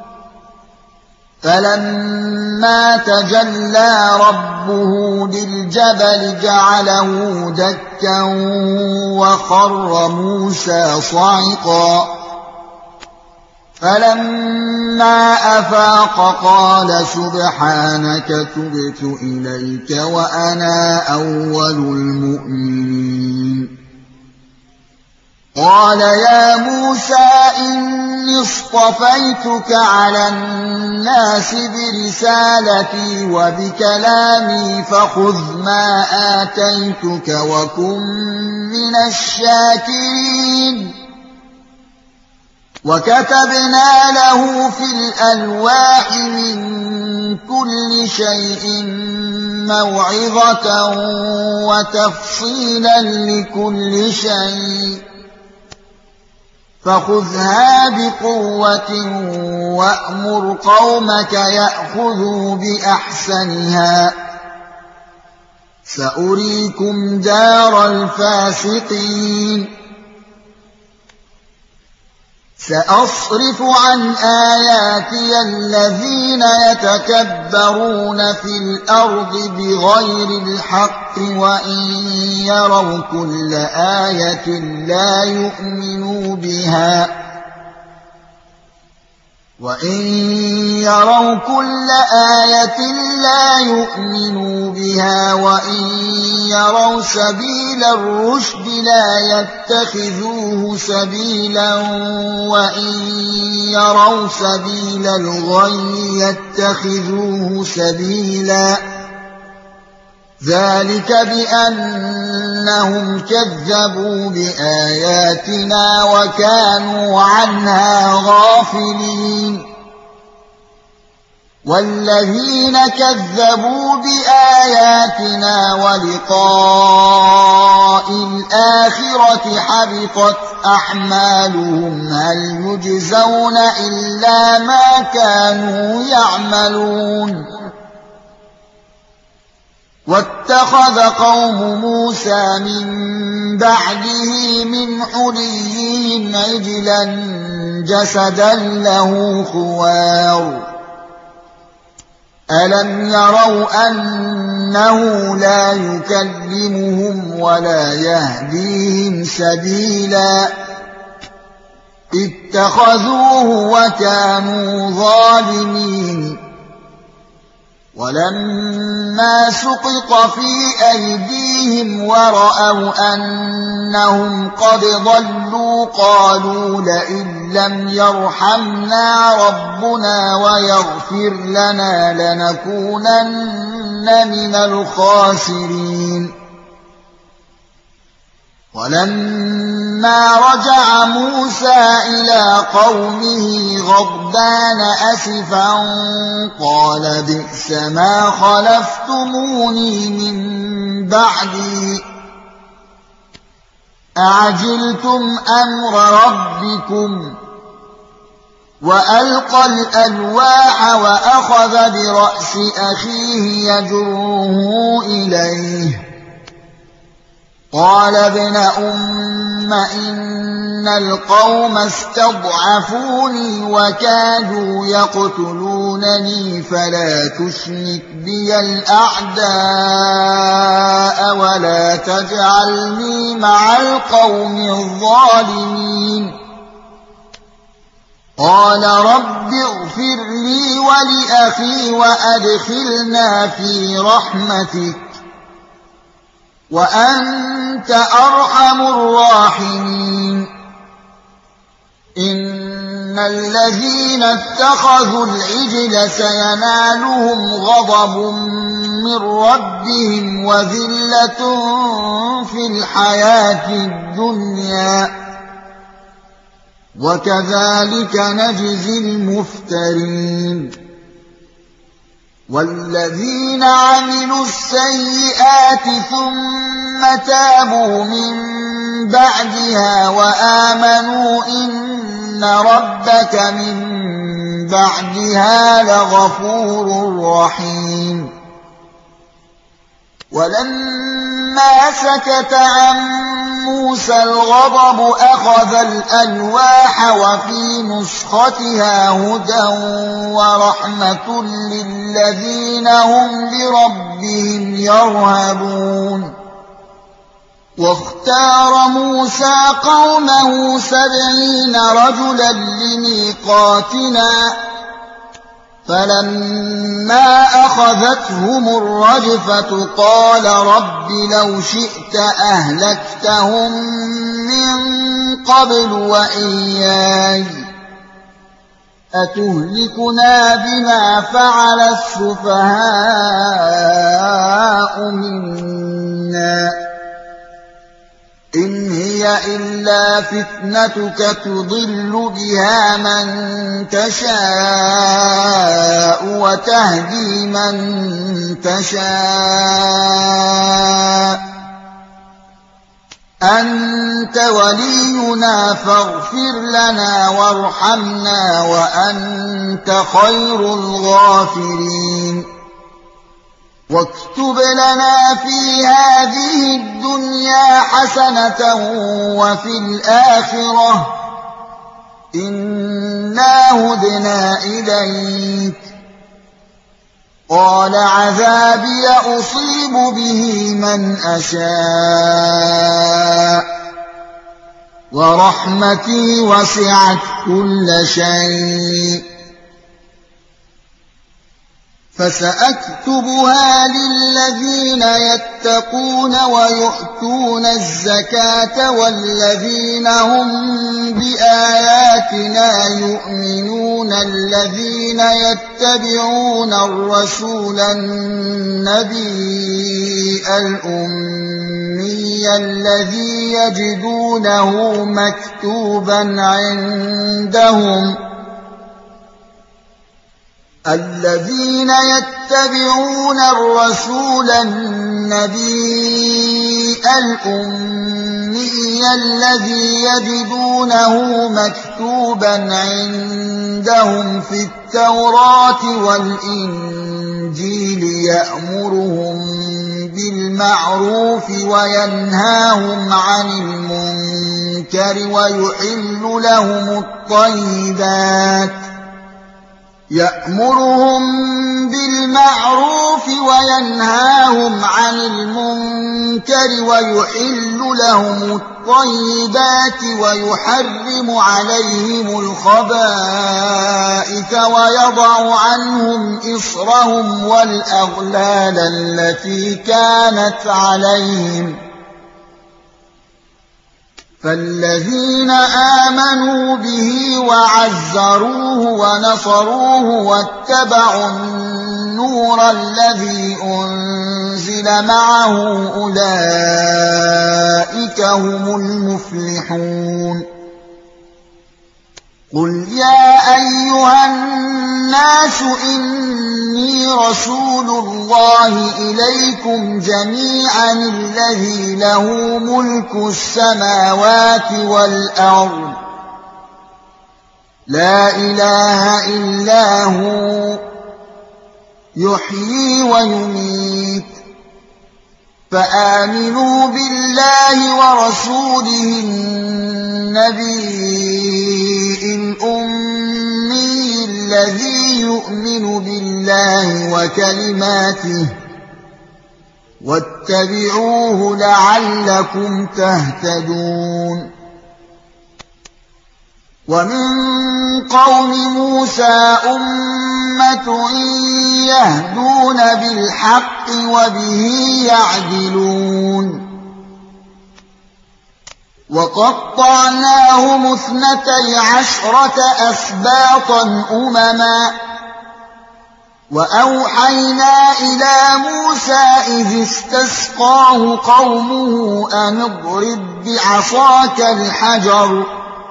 فلما تجلى ربه للجبل جعله دكا وخر موسى صعقا فلما أفاق قال سبحانك تبت إليك وأنا أول المؤمنين قال يا موسى إني اصطفيتك على الناس برسالتي وبكلامي فخذ ما آتيتك وكن من الشاكرين وكتبنا له في الألواح من كل شيء موعظة وتفصيلا لكل شيء فخذها بقوة وأمر قومك يأخذوا بأحسنها سأريكم دار الفاسقين سأصرف عن آياتي الذين يتكبرون في الأرض بغير الحق وإن يروا كل آية لا يؤمنوا بها وإن يروا كل آية لا يؤمنوا بها وإن يروا سبيل الرشد لا يتخذوه سبيلا وإن يروا سبيل الغي يتخذوه سبيلا ذلك بأنهم كذبوا بآياتنا وكانوا عنها غافلين والذين كذبوا بآياتنا ولقاء الآخرة حبطت أعمالهم هل يجزون إلا ما كانوا يعملون واتخذ قوم موسى من بعده من حليهم عجلا جسدا له خوار ألم يروا أنه لا يكلمهم ولا يهديهم سبيلا اتخذوه وكانوا ظالمين ولما سقط في أيديهم ورأوا أنهم قد ضلوا قالوا لئن لم يرحمنا ربنا ويغفر لنا لنكونن من الخاسرين ولما رجع موسى إلى قومه غضبان أسفا قال بئس ما خلفتموني من بعدي أعجلتم أمر ربكم وألقى الألواح وأخذ برأس أخيه يجره إليه قال ابن أم إن القوم استضعفوني وكادوا يقتلونني فلا تشمت بي الأعداء ولا تجعلني مع القوم الظالمين قال رب اغفر لي ولأخي وأدخلنا في رحمتك وأنت أرحم الراحمين إن الذين اتخذوا العجل سينالهم غضب من ربهم وذلة في الحياة الدنيا وكذلك نجزي المفترين والذين عملوا السيئات ثم تابوا من بعدها وآمنوا إن ربك من بعدها لغفور رحيم. ولما سكت عن موسى الغضب أخذ الألواح وفي نسختها هدى ورحمة للذين هم لربهم يرهبون. واختار موسى قومه سبعين رجلا لميقاتنا فلما أخذتهم الرجفة قال رب لو شئت أهلكتهم من قبل وإياي أتهلكنا بما فعل السفهاء منا إن هي إلا فتنتك تضل بها من تشاء وتهدي من تشاء أنت ولينا فاغفر لنا وارحمنا وأنت خير الغافرين. واكتب لنا في هذه الدنيا حسنة وفي الآخرة إنا هدنا إليك قال عذابي أصيب به من أشاء ورحمتي وسعت كل شيء فسأكتبها للذين يتقون ويؤتون الزكاة والذين هم بآياتنا يؤمنون الذين يتبعون الرسول النبي الأمي الذي يجدونه مكتوبا عندهم الذين يتبعون الرسول النبي الأمي الذي يجدونه مكتوبا عندهم في التوراة والإنجيل يأمرهم بالمعروف وينهاهم عن المنكر ويحل لهم الطيبات يأمرهم بالمعروف وينهاهم عن المنكر ويحل لهم الطيبات ويحرم عليهم الخبائث ويضع عنهم إصرهم والأغلال التي كانت عليهم فالذين آمنوا به وعزروه ونصروه واتبعوا النور الذي أنزل معه أولئك هم المفلحون. قل يا أيها الناس إني رسول الله إليكم جميعا الذي له ملك السماوات والأرض لا إله إلا هو يحيي ويميت فآمنوا بالله ورسوله النبي الأمي الذي يؤمن بالله وكلماته واتبعوه لعلكم تهتدون. ومن قوم موسى أمة يهدون بالحق وبه يعدلون. وقطعناهم اثنتي عشرة أسباطا أمما وأوحينا إلى موسى إذ استسقاه قومه أن اضرب بعصاك الحجر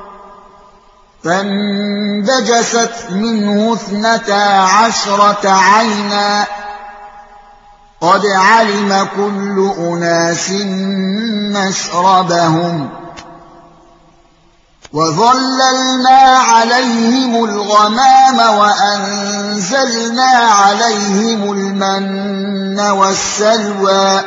فانبجست منه اثنتا عشرة عينا قد علم كل أناس مشربهم وَظَلَّلْنَا عَلَيْهِمُ الْغَمَامَ وَأَنزَلْنَا عَلَيْهِمُ الْمَنَّ وَالسَّلْوَىٰ ۖ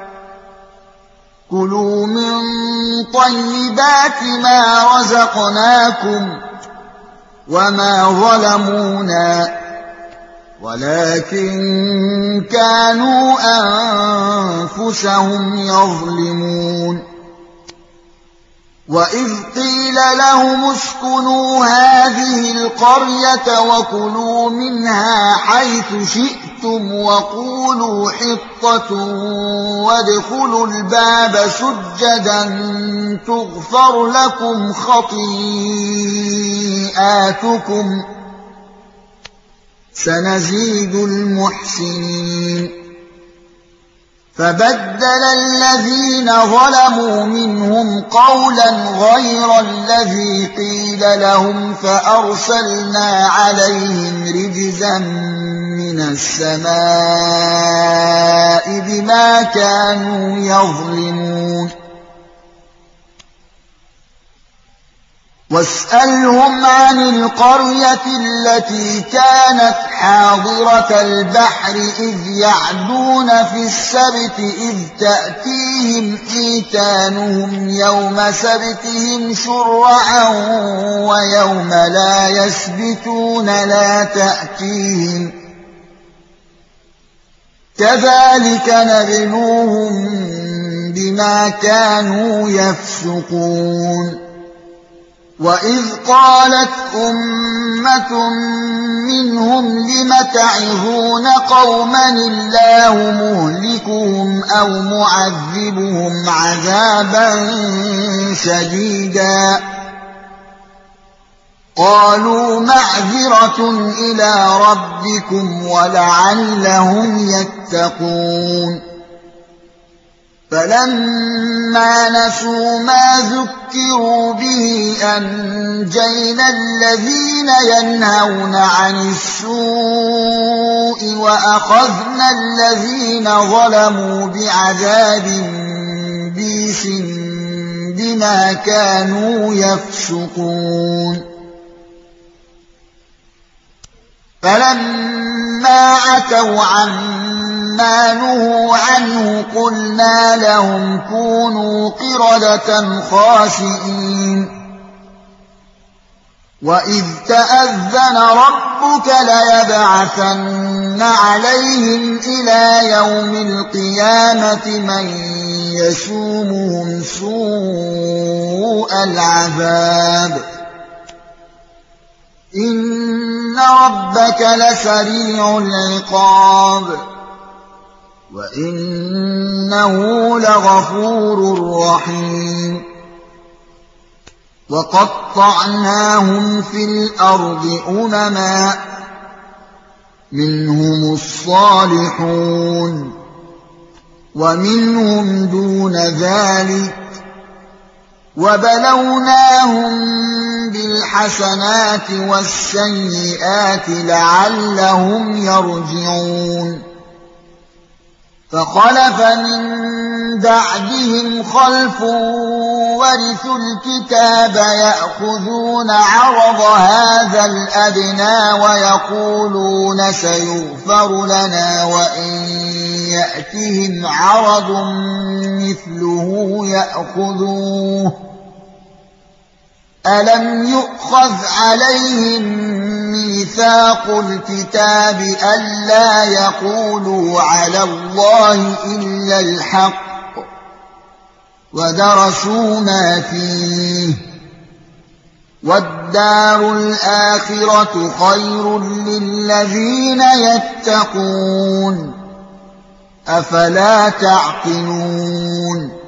كُلُوا مِن طَيِّبَاتِ مَا رَزَقْنَاكُمْ ۚ وَمَا ظَلَمُونَا وَلَٰكِن كَانُوا أَنفُسَهُمْ يَظْلِمُونَ وَإِذْ قِيلَ لَهُمُ اسْكُنُوا هَٰذِهِ الْقَرْيَةَ وَكُلُوا مِنْهَا حَيْثُ شِئْتُمْ وَقُولُوا حِطَّةٌ وَادْخُلُوا الْبَابَ سُجَّدًا تُغْفَرْ لَكُمْ خَطِيئَاتُكُمْ ۚ سَنَزِيدُ الْمُحْسِنِينَ فَبَدَّلَ الَّذِينَ ظَلَمُوا مِنْهُمْ قَوْلًا غَيْرَ الَّذِي قِيلَ لَهُمْ فَأَرْسَلْنَا عَلَيْهِمْ رِجْزًا مِّنَ السَّمَاءِ بِمَا كَانُوا يَظْلِمُونَ وَاسْأَلْهُمْ عَنِ الْقَرْيَةِ الَّتِي كَانَتْ حَاضِرَةَ الْبَحْرِ إِذْ يَعْدُونَ فِي السَّبْتِ إِذْ تَأْتِيهِمْ حِيتَانُهُمْ يَوْمَ سَبْتِهِمْ شُرَّعًا وَيَوْمَ لَا يَسْبِتُونَ لَا تَأْتِيهِمْ ۚ كَذَٰلِكَ نَبْلُوهُم بِمَا كَانُوا يَفْسُقُونَ وَإِذْ قَالَتْ أُمَّةٌ مِّنْهُمْ لِمَ تَعِظُونَ قَوْمًا اللَّهُ مُهْلِكُهُمْ أَوْ مُعَذِّبُهُمْ عَذَابًا شَدِيدًا قَالُوا مَعْذِرَةٌ إِلَىٰ رَبِّكُمْ وَلَعَلَّهُمْ يَتَّقُونَ فَلَمَّا نَسُوا مَا ذُكِّرُوا بِهِ أَنجَيْنَا الَّذِينَ يَنْهَوْنَ عَنِ السُّوءِ وَأَخَذْنَا الَّذِينَ ظَلَمُوا بِعَذَابٍ بِئْسٍ بِمَا كَانُوا يَفْسُقُونَ فَلَمَّا عَتَوْا عَمَّا نُهُوا عَنْهُ قُلْنَا لَهُمْ كُونُوا قِرَدَةً خَاسِئِينَ وَإِذْ تَأَذَّنَ رَبُّكَ لَيَبْعَثَنَّ عَلَيْهِمْ إِلَىٰ يَوْمِ الْقِيَامَةِ مَن يَسُومُهُمْ سُوءَ الْعَذَابِ إِنَّ رَبَّكَ لَسَرِيعُ الْعِقَابِ وَإِنَّهُ لَغَفُورٌ رَّحِيمٌ وَقَطَّعْنَاهُمْ فِي الْأَرْضِ أُمَمًا مِّنْهُمُ الصَّالِحُونَ وَمِنْهُمْ دُونَ ذَٰلِكَ وَبَلَوْنَاهُم بِالْحَسَنَاتِ وَالسَّيِّئَاتِ لَعَلَّهُمْ يَرْجِعُونَ فَخَلَفَ مِن بَعْدِهِمْ خَلْفٌ وَرِثُوا الْكِتَابَ يَأْخُذُونَ عَرَضَ هَٰذَا الْأَدْنَىٰ وَيَقُولُونَ سَيُغْفَرُ لَنَا وَإِن يَأْتِهِمْ عَرَضٌ مِّثْلُهُ يَأْخُذُوهُ أَلَمْ يُؤْخَذْ عَلَيْهِم مِّيثَاقُ الْكِتَابِ أَلَّا يَقُولُوا عَلَى اللَّهِ إِلَّا الْحَقَّ وَدَرَسُوا مَا فِيهِ وَالدَّارُ الْآخِرَةُ خَيْرٌ لِّلَّذِينَ يَتَّقُونَ أَفَلَا تَعْقِلُونَ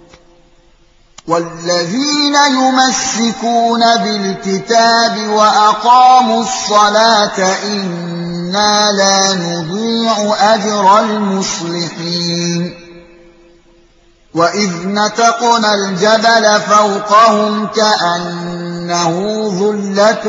وَالَّذِينَ يُمَسِّكُونَ بِالْكِتَابِ وَأَقَامُوا الصَّلَاةَ إِنَّا لَا نُضِيعُ أَجْرَ الْمُصْلِحِينَ وَإِذْ نَتَقْنَا الْجَبَلَ فَوْقَهُمْ كَأَنَّهُ ظُلَّةٌ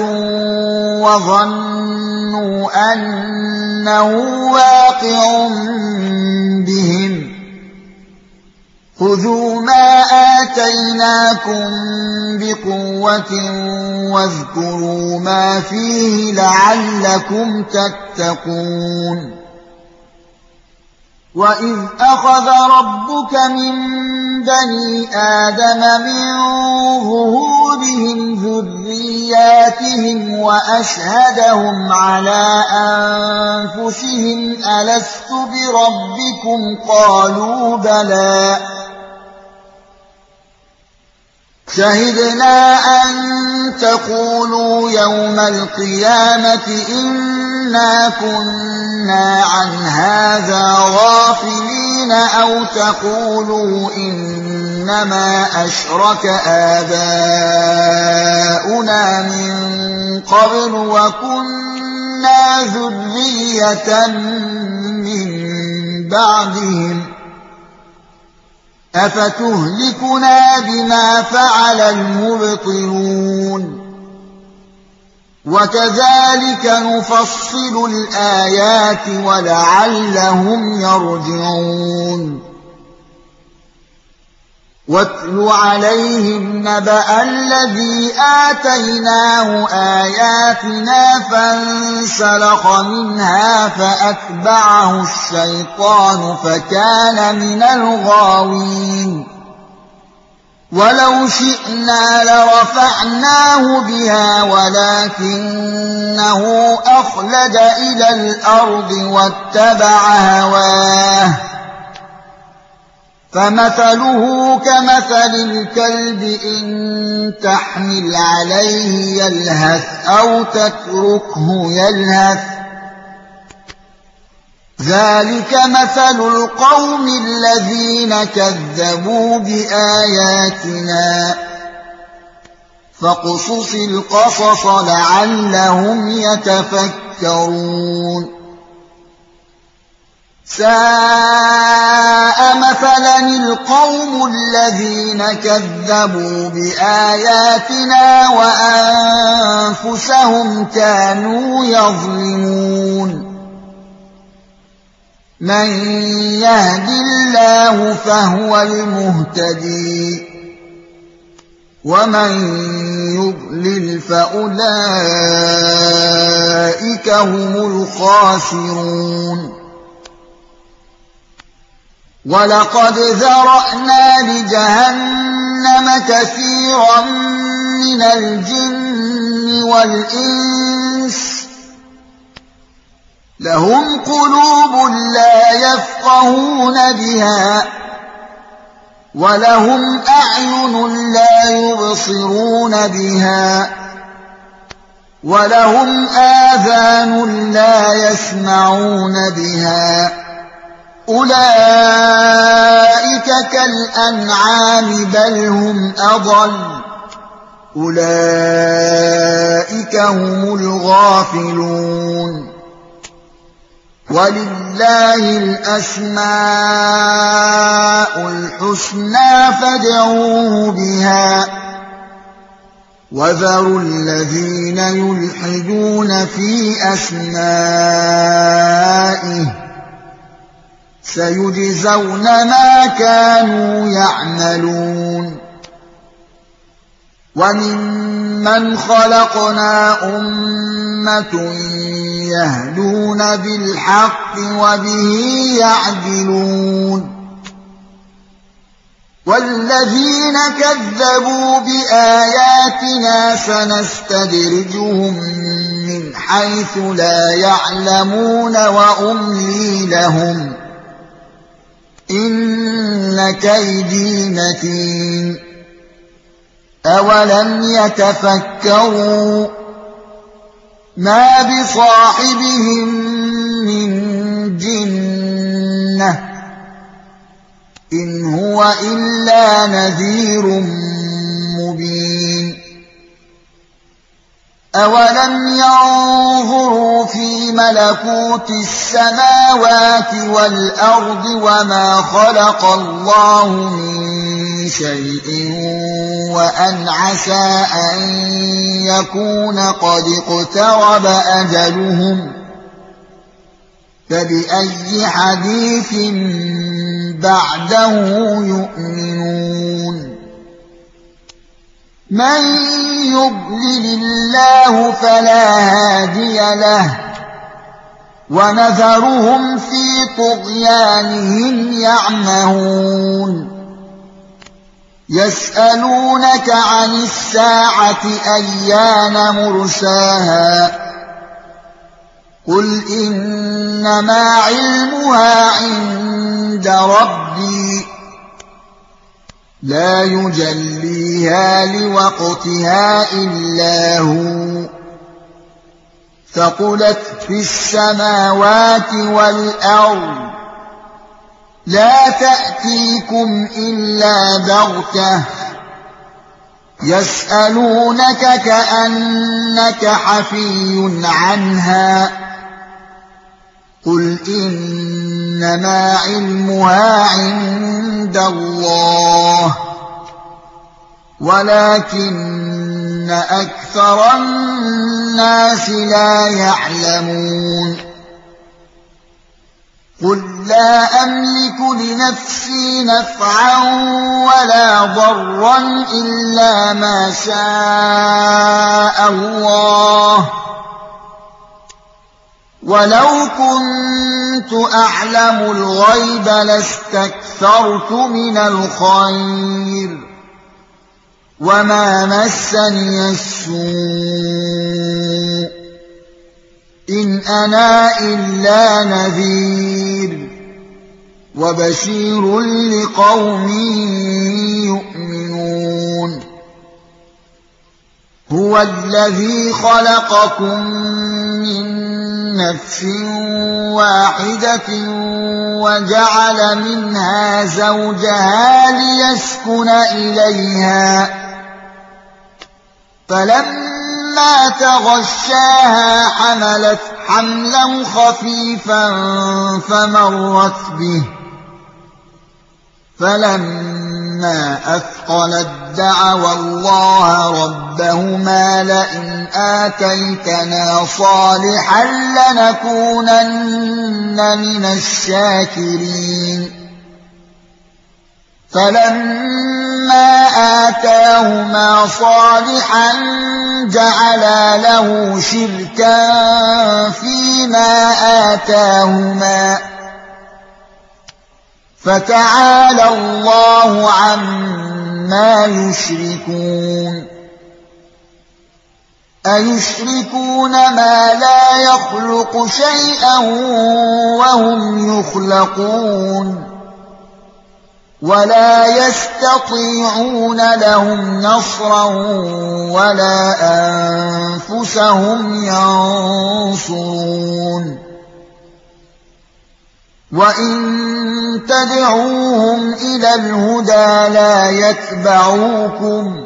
وَظَنُّوا أَنَّهُ وَاقِعٌ بِهِمْ خذوا ما آتيناكم بقوة واذكروا ما فيه لعلكم تتقون وإذ أخذ ربك من بني آدم من ظهورهم ذرياتهم وأشهدهم على أنفسهم ألست بربكم قالوا بلى شهدنا أن تقولوا يوم القيامة إنا كنا عن هذا غافلين أو تقولوا إنما أشرك آباؤنا من قبل وكنا ذرية من بعدهم أفتهلكنا بما فعل المبطلون وكذلك نفصل الآيات ولعلهم يرجعون واتل عليهم نبأ الذي آتيناه آياتنا فانسلخ منها فأتبعه الشيطان فكان من الغاوين ولو شئنا لرفعناه بها ولكنه أخلد إلى الأرض واتبع هواه فمثله كمثل الكلب إن تحمل عليه يلهث أو تتركه يلهث ذلك مثل القوم الذين كذبوا بآياتنا فاقصص القصص لعلهم يتفكرون ساء مثلا القوم الذين كذبوا بآياتنا وأنفسهم كانوا يظلمون من يهد الله فهو المهتدي ومن يضلل فأولئك هم الخاسرون ولقد ذرأنا لجهنم كثيرا من الجن والإنس لهم قلوب لا يفقهون بها ولهم أعين لا يبصرون بها ولهم آذان لا يسمعون بها أولئك كالأنعام بل هم أضل أولئك هم الغافلون ولله الأسماء الحسنى فادعوه بها وذروا الذين يلحدون في أسمائه سيجزون ما كانوا يعملون وممن خلقنا أمة يهدون بالحق وبه يعدلون والذين كذبوا بآياتنا سنستدرجهم من حيث لا يعلمون وأملي لهم إن كيدي متين أولم يتفكروا ما بصاحبهم من جنة إن هو إلا نذير مبين أولم ينظروا في ملكوت السماوات والأرض وما خلق الله من شيء وأن عسى أن يكون قد اقترب أجلهم فبأي حديث بعده يؤمنون من يضلل الله فلا هادي له ونذرهم في طغيانهم يعمهون يسألونك عن الساعة أيان مرساها قل إنما علمها عند ربي لا يجليها لوقتها إلا هو ثقلت في السماوات والأرض لا تأتيكم إلا بغتة يسألونك كأنك حفي عنها قل إنما علمها عند الله ولكن أكثر الناس لا يعلمون قل لا أملك لنفسي نفعا ولا ضرا إلا ما شاء الله ولو كنت أعلم الغيب لاستكثرت من الخير وما مسني السوء إن أنا إلا نذير وبشير لقوم يؤمنون هو الذي خلقكم من نفس واحدة وجعل منها زوجها ليسكن إليها فلما تغشاها حملت حملا خفيفا فمرت به فلما أثقلت دعوا الله ربهما لئن آتيتنا صالحا لنكونن من الشاكرين فلما آتاهما صالحا جعلا له شركا فيما آتاهما فتعالى الله عما يشركون أيشركون ما لا يخلق شيئا وهم يخلقون ولا يستطيعون لهم نصرا ولا أنفسهم ينصرون وإن تدعوهم إلى الهدى لا يتبعوكم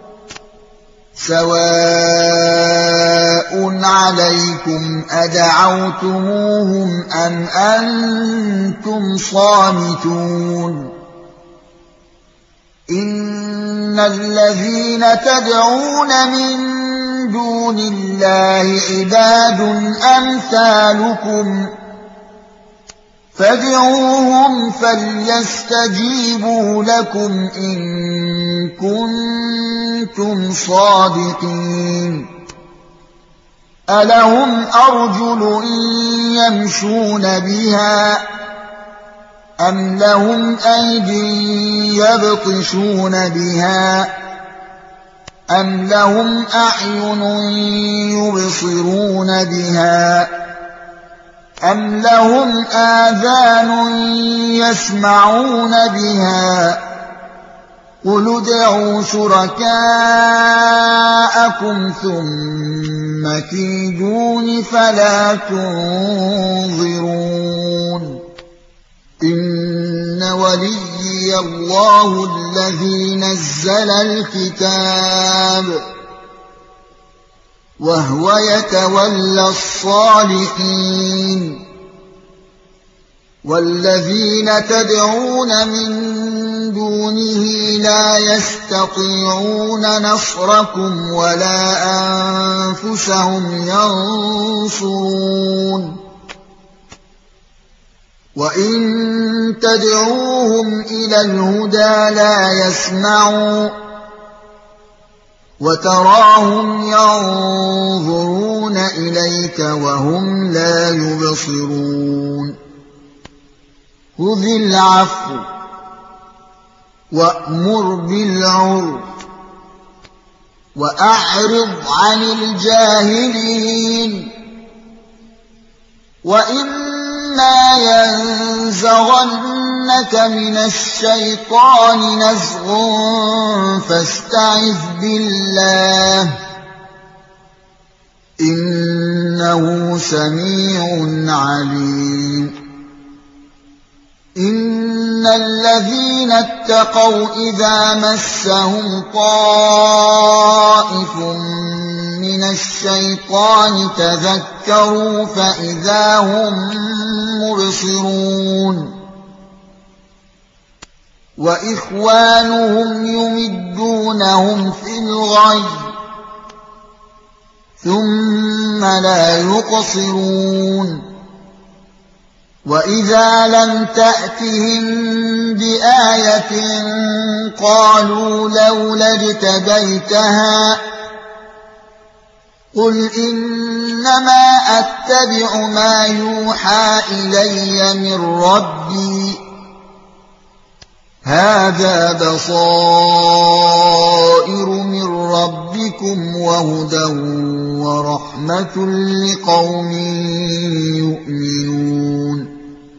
سواء عليكم أدعوتموهم أم أنتم صامتون إن الذين تدعون من دون الله عباد أمثالكم فادعوهم فليستجيبوا لكم إن كنتم صادقين ألهم أرجل يمشون بها أم لهم أيد يبطشون بها أم لهم أعين يبصرون بها أم لهم آذان يسمعون بها قل ادعوا شركاءكم ثم كيدون فلا تنظرون إن وليي الله الذي نزل الكتاب وهو يتولى الصالحين والذين تدعون من دونه لا يستطيعون نصركم ولا أنفسهم ينصرون وإن تدعوهم إلى الهدى لا يسمعوا وتراهم ينظرون إليك وهم لا يبصرون خذ العفو وأمر بالعرف وأعرض عن الجاهلين وإما ينزغنك من الشيطان نزغ فاستعذ بالله إنه سميع عليم إن الذين اتقوا إذا مسهم طائف من الشيطان تذكروا فإذا هم مبصرون وإخوانهم يمدونهم في الغي ثم لا يقصرون وإذا لم تأتهم بآية قالوا لولا اجتبيتها قل إنما أتبع ما يوحى إلي من ربي هذا بصائر من ربكم وهدى ورحمة لقوم يؤمنون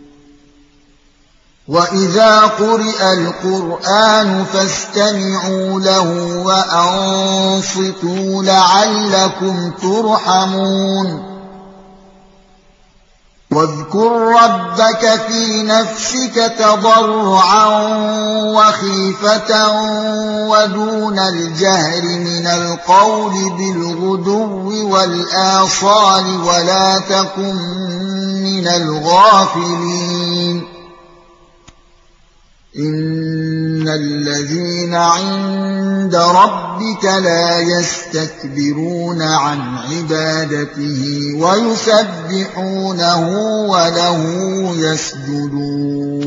وإذا قرئ القرآن فاستمعوا له وأنصتوا لعلكم ترحمون واذكر ربك في نفسك تضرعا وخيفة ودون الجهر من القول بالغدو والآصال ولا تكن من الغافلين إن الذين عند ربك لا يستكبرون عن عبادته ويسبحونه وله يسجدون